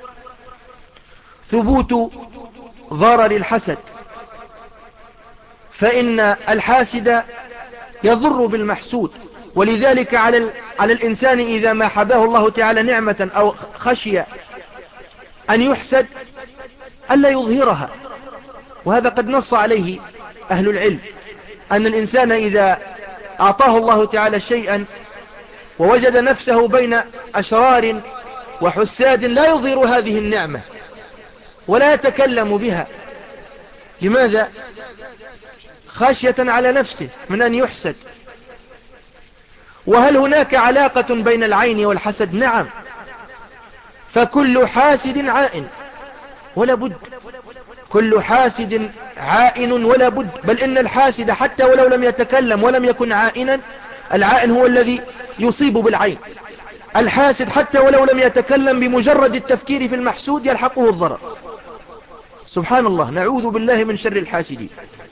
ثبوت ضرر الحسد، فإن الحاسد يضر بالمحسود. ولذلك على, على الإنسان إذا ما حباه الله تعالى نعمة أو خشي أن يحسد ألا يظهرها. وهذا قد نص عليه أهل العلم، أن الإنسان إذا أعطاه الله تعالى شيئا ووجد نفسه بين أشرار وحساد لا يظهر هذه النعمة ولا يتكلم بها. لماذا؟ خشية على نفسه من أن يحسد. وهل هناك علاقة بين العين والحسد؟ نعم، فكل حاسد عائن ولا بد، كل حاسد عائن ولا بد. بل إن الحاسد حتى ولو لم يتكلم ولم يكن عائنا، العائن هو الذي يصيب بالعين. الحاسد حتى ولو لم يتكلم بمجرد التفكير في المحسود يلحقه الضرر. سبحان الله، نعوذ بالله من شر الحاسدين.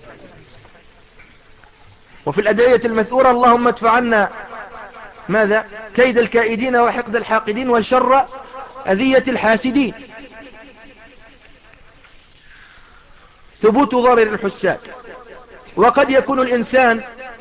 وفي الأدعية المذكورة اللهم ادفع عنا ماذا؟ كيد الكائدين وحقد الحاقدين وشر أذية الحاسدين. ثبوت ضرر الحساد. وقد يكون الإنسان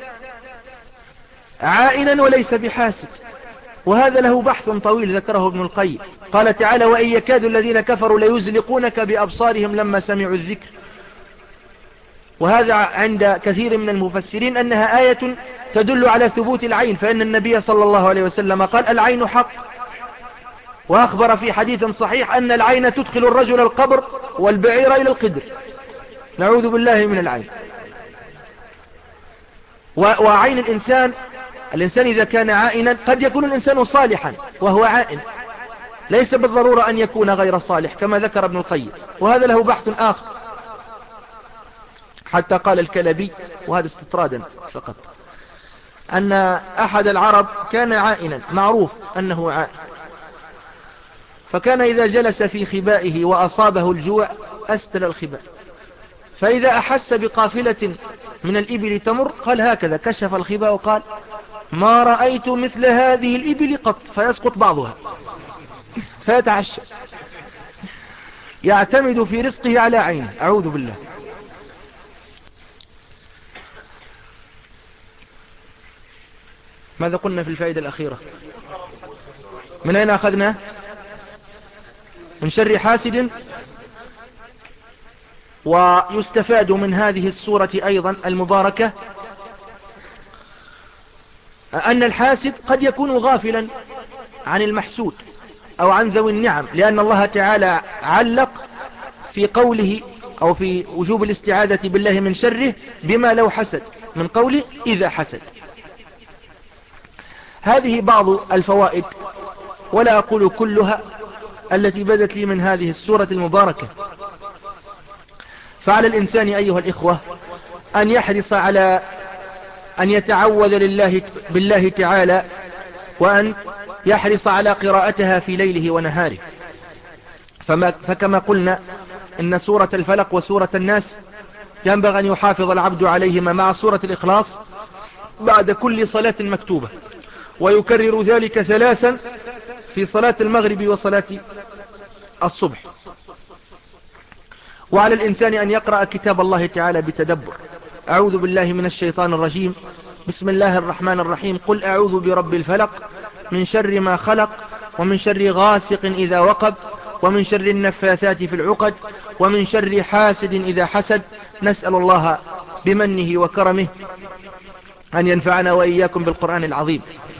عائنا وليس بحاسد، وهذا له بحث طويل ذكره ابن القيم. قال تعالى: وإن يكاد الذين كفروا ليزلقونك بأبصارهم لما سمعوا الذكر. وهذا عند كثير من المفسرين أنها آية تدل على ثبوت العين، فإن النبي صلى الله عليه وسلم قال: العين حق. وأخبر في حديث صحيح أن العين تدخل الرجل القبر والبعير إلى القدر. نعوذ بالله من العين. وعين الإنسان، الإنسان إذا كان عائنا قد يكون الإنسان صالحا وهو عائن، ليس بالضرورة أن يكون غير صالح كما ذكر ابن القيم، وهذا له بحث آخر. حتى قال الكلبي، وهذا استطرادا فقط، أن أحد العرب كان عائنا معروف أنه عائن، فكان إذا جلس في خبائه وأصابه الجوع أستل الخباء، فإذا أحس بقافلة من الإبل تمر قال هكذا، كشف الخباء وقال: ما رأيت مثل هذه الإبل قط، فيسقط بعضها فيتعشى، يعتمد في رزقه على عينه. أعوذ بالله. ماذا قلنا في الفائدة الأخيرة؟ من أين أخذنا؟ من شر حاسد. ويستفاد من هذه السورة أيضا المباركة أن الحاسد قد يكون غافلا عن المحسود أو عن ذوي النعم، لأن الله تعالى علق في قوله أو في وجوب الاستعاذة بالله من شره بما لو حسد، من قوله إذا حسد. هذه بعض الفوائد، ولا أقول كلها، التي بدت لي من هذه السورة المباركة. فعلى الإنسان أيها الإخوة أن يحرص على أن يتعوذ لله بالله تعالى، وأن يحرص على قراءتها في ليله ونهاره. فما فكما قلنا إن سورة الفلق وسورة الناس ينبغي أن يحافظ العبد عليهما مع سورة الإخلاص بعد كل صلاة مكتوبة، ويكرر ذلك ثلاثا في صلاة المغرب وصلاة الصبح. وعلى الإنسان أن يقرأ كتاب الله تعالى بتدبر. أعوذ بالله من الشيطان الرجيم. بسم الله الرحمن الرحيم. قل أعوذ برب الفلق من شر ما خلق، ومن شر غاسق إذا وقب، ومن شر النفاثات في العقد، ومن شر حاسد إذا حسد. نسأل الله بمنه وكرمه أن ينفعنا وإياكم بالقرآن العظيم،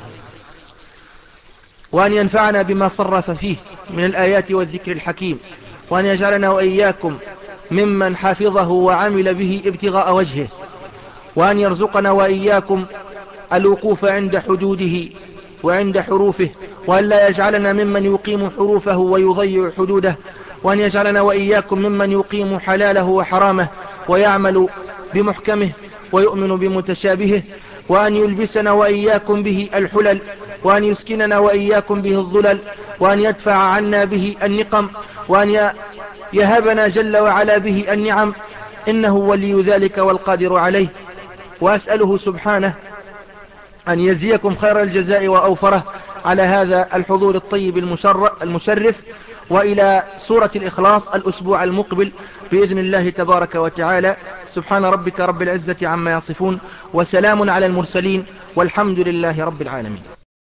وأن ينفعنا بما صرف فيه من الآيات والذكر الحكيم، وأن يجعلنا وإياكم ممن حفظه وعمل به ابتغاء وجهه، وأن يرزقنا وإياكم الوقوف عند حدوده وعند حروفه، وأن لا يجعلنا ممن يقيم حروفه ويضيع حدوده، وأن يجعلنا وإياكم ممن يقيم حلاله وحرامه ويعمل بمحكمه ويؤمن بمتشابهه، وأن يلبسنا وإياكم به الحلل، وأن يسكننا وإياكم به الظلل، وأن يدفع عنا به النقم، وأن يهبنا جل وعلا به النعم، إنه ولي ذلك والقادر عليه. وأسأله سبحانه أن يجزيكم خير الجزاء وأوفره على هذا الحضور الطيب المشرف، وإلى سورة الإخلاص الأسبوع المقبل بإذن الله تبارك وتعالى. سبحان ربك رب العزة عما يصفون، وسلام على المرسلين، والحمد لله رب العالمين.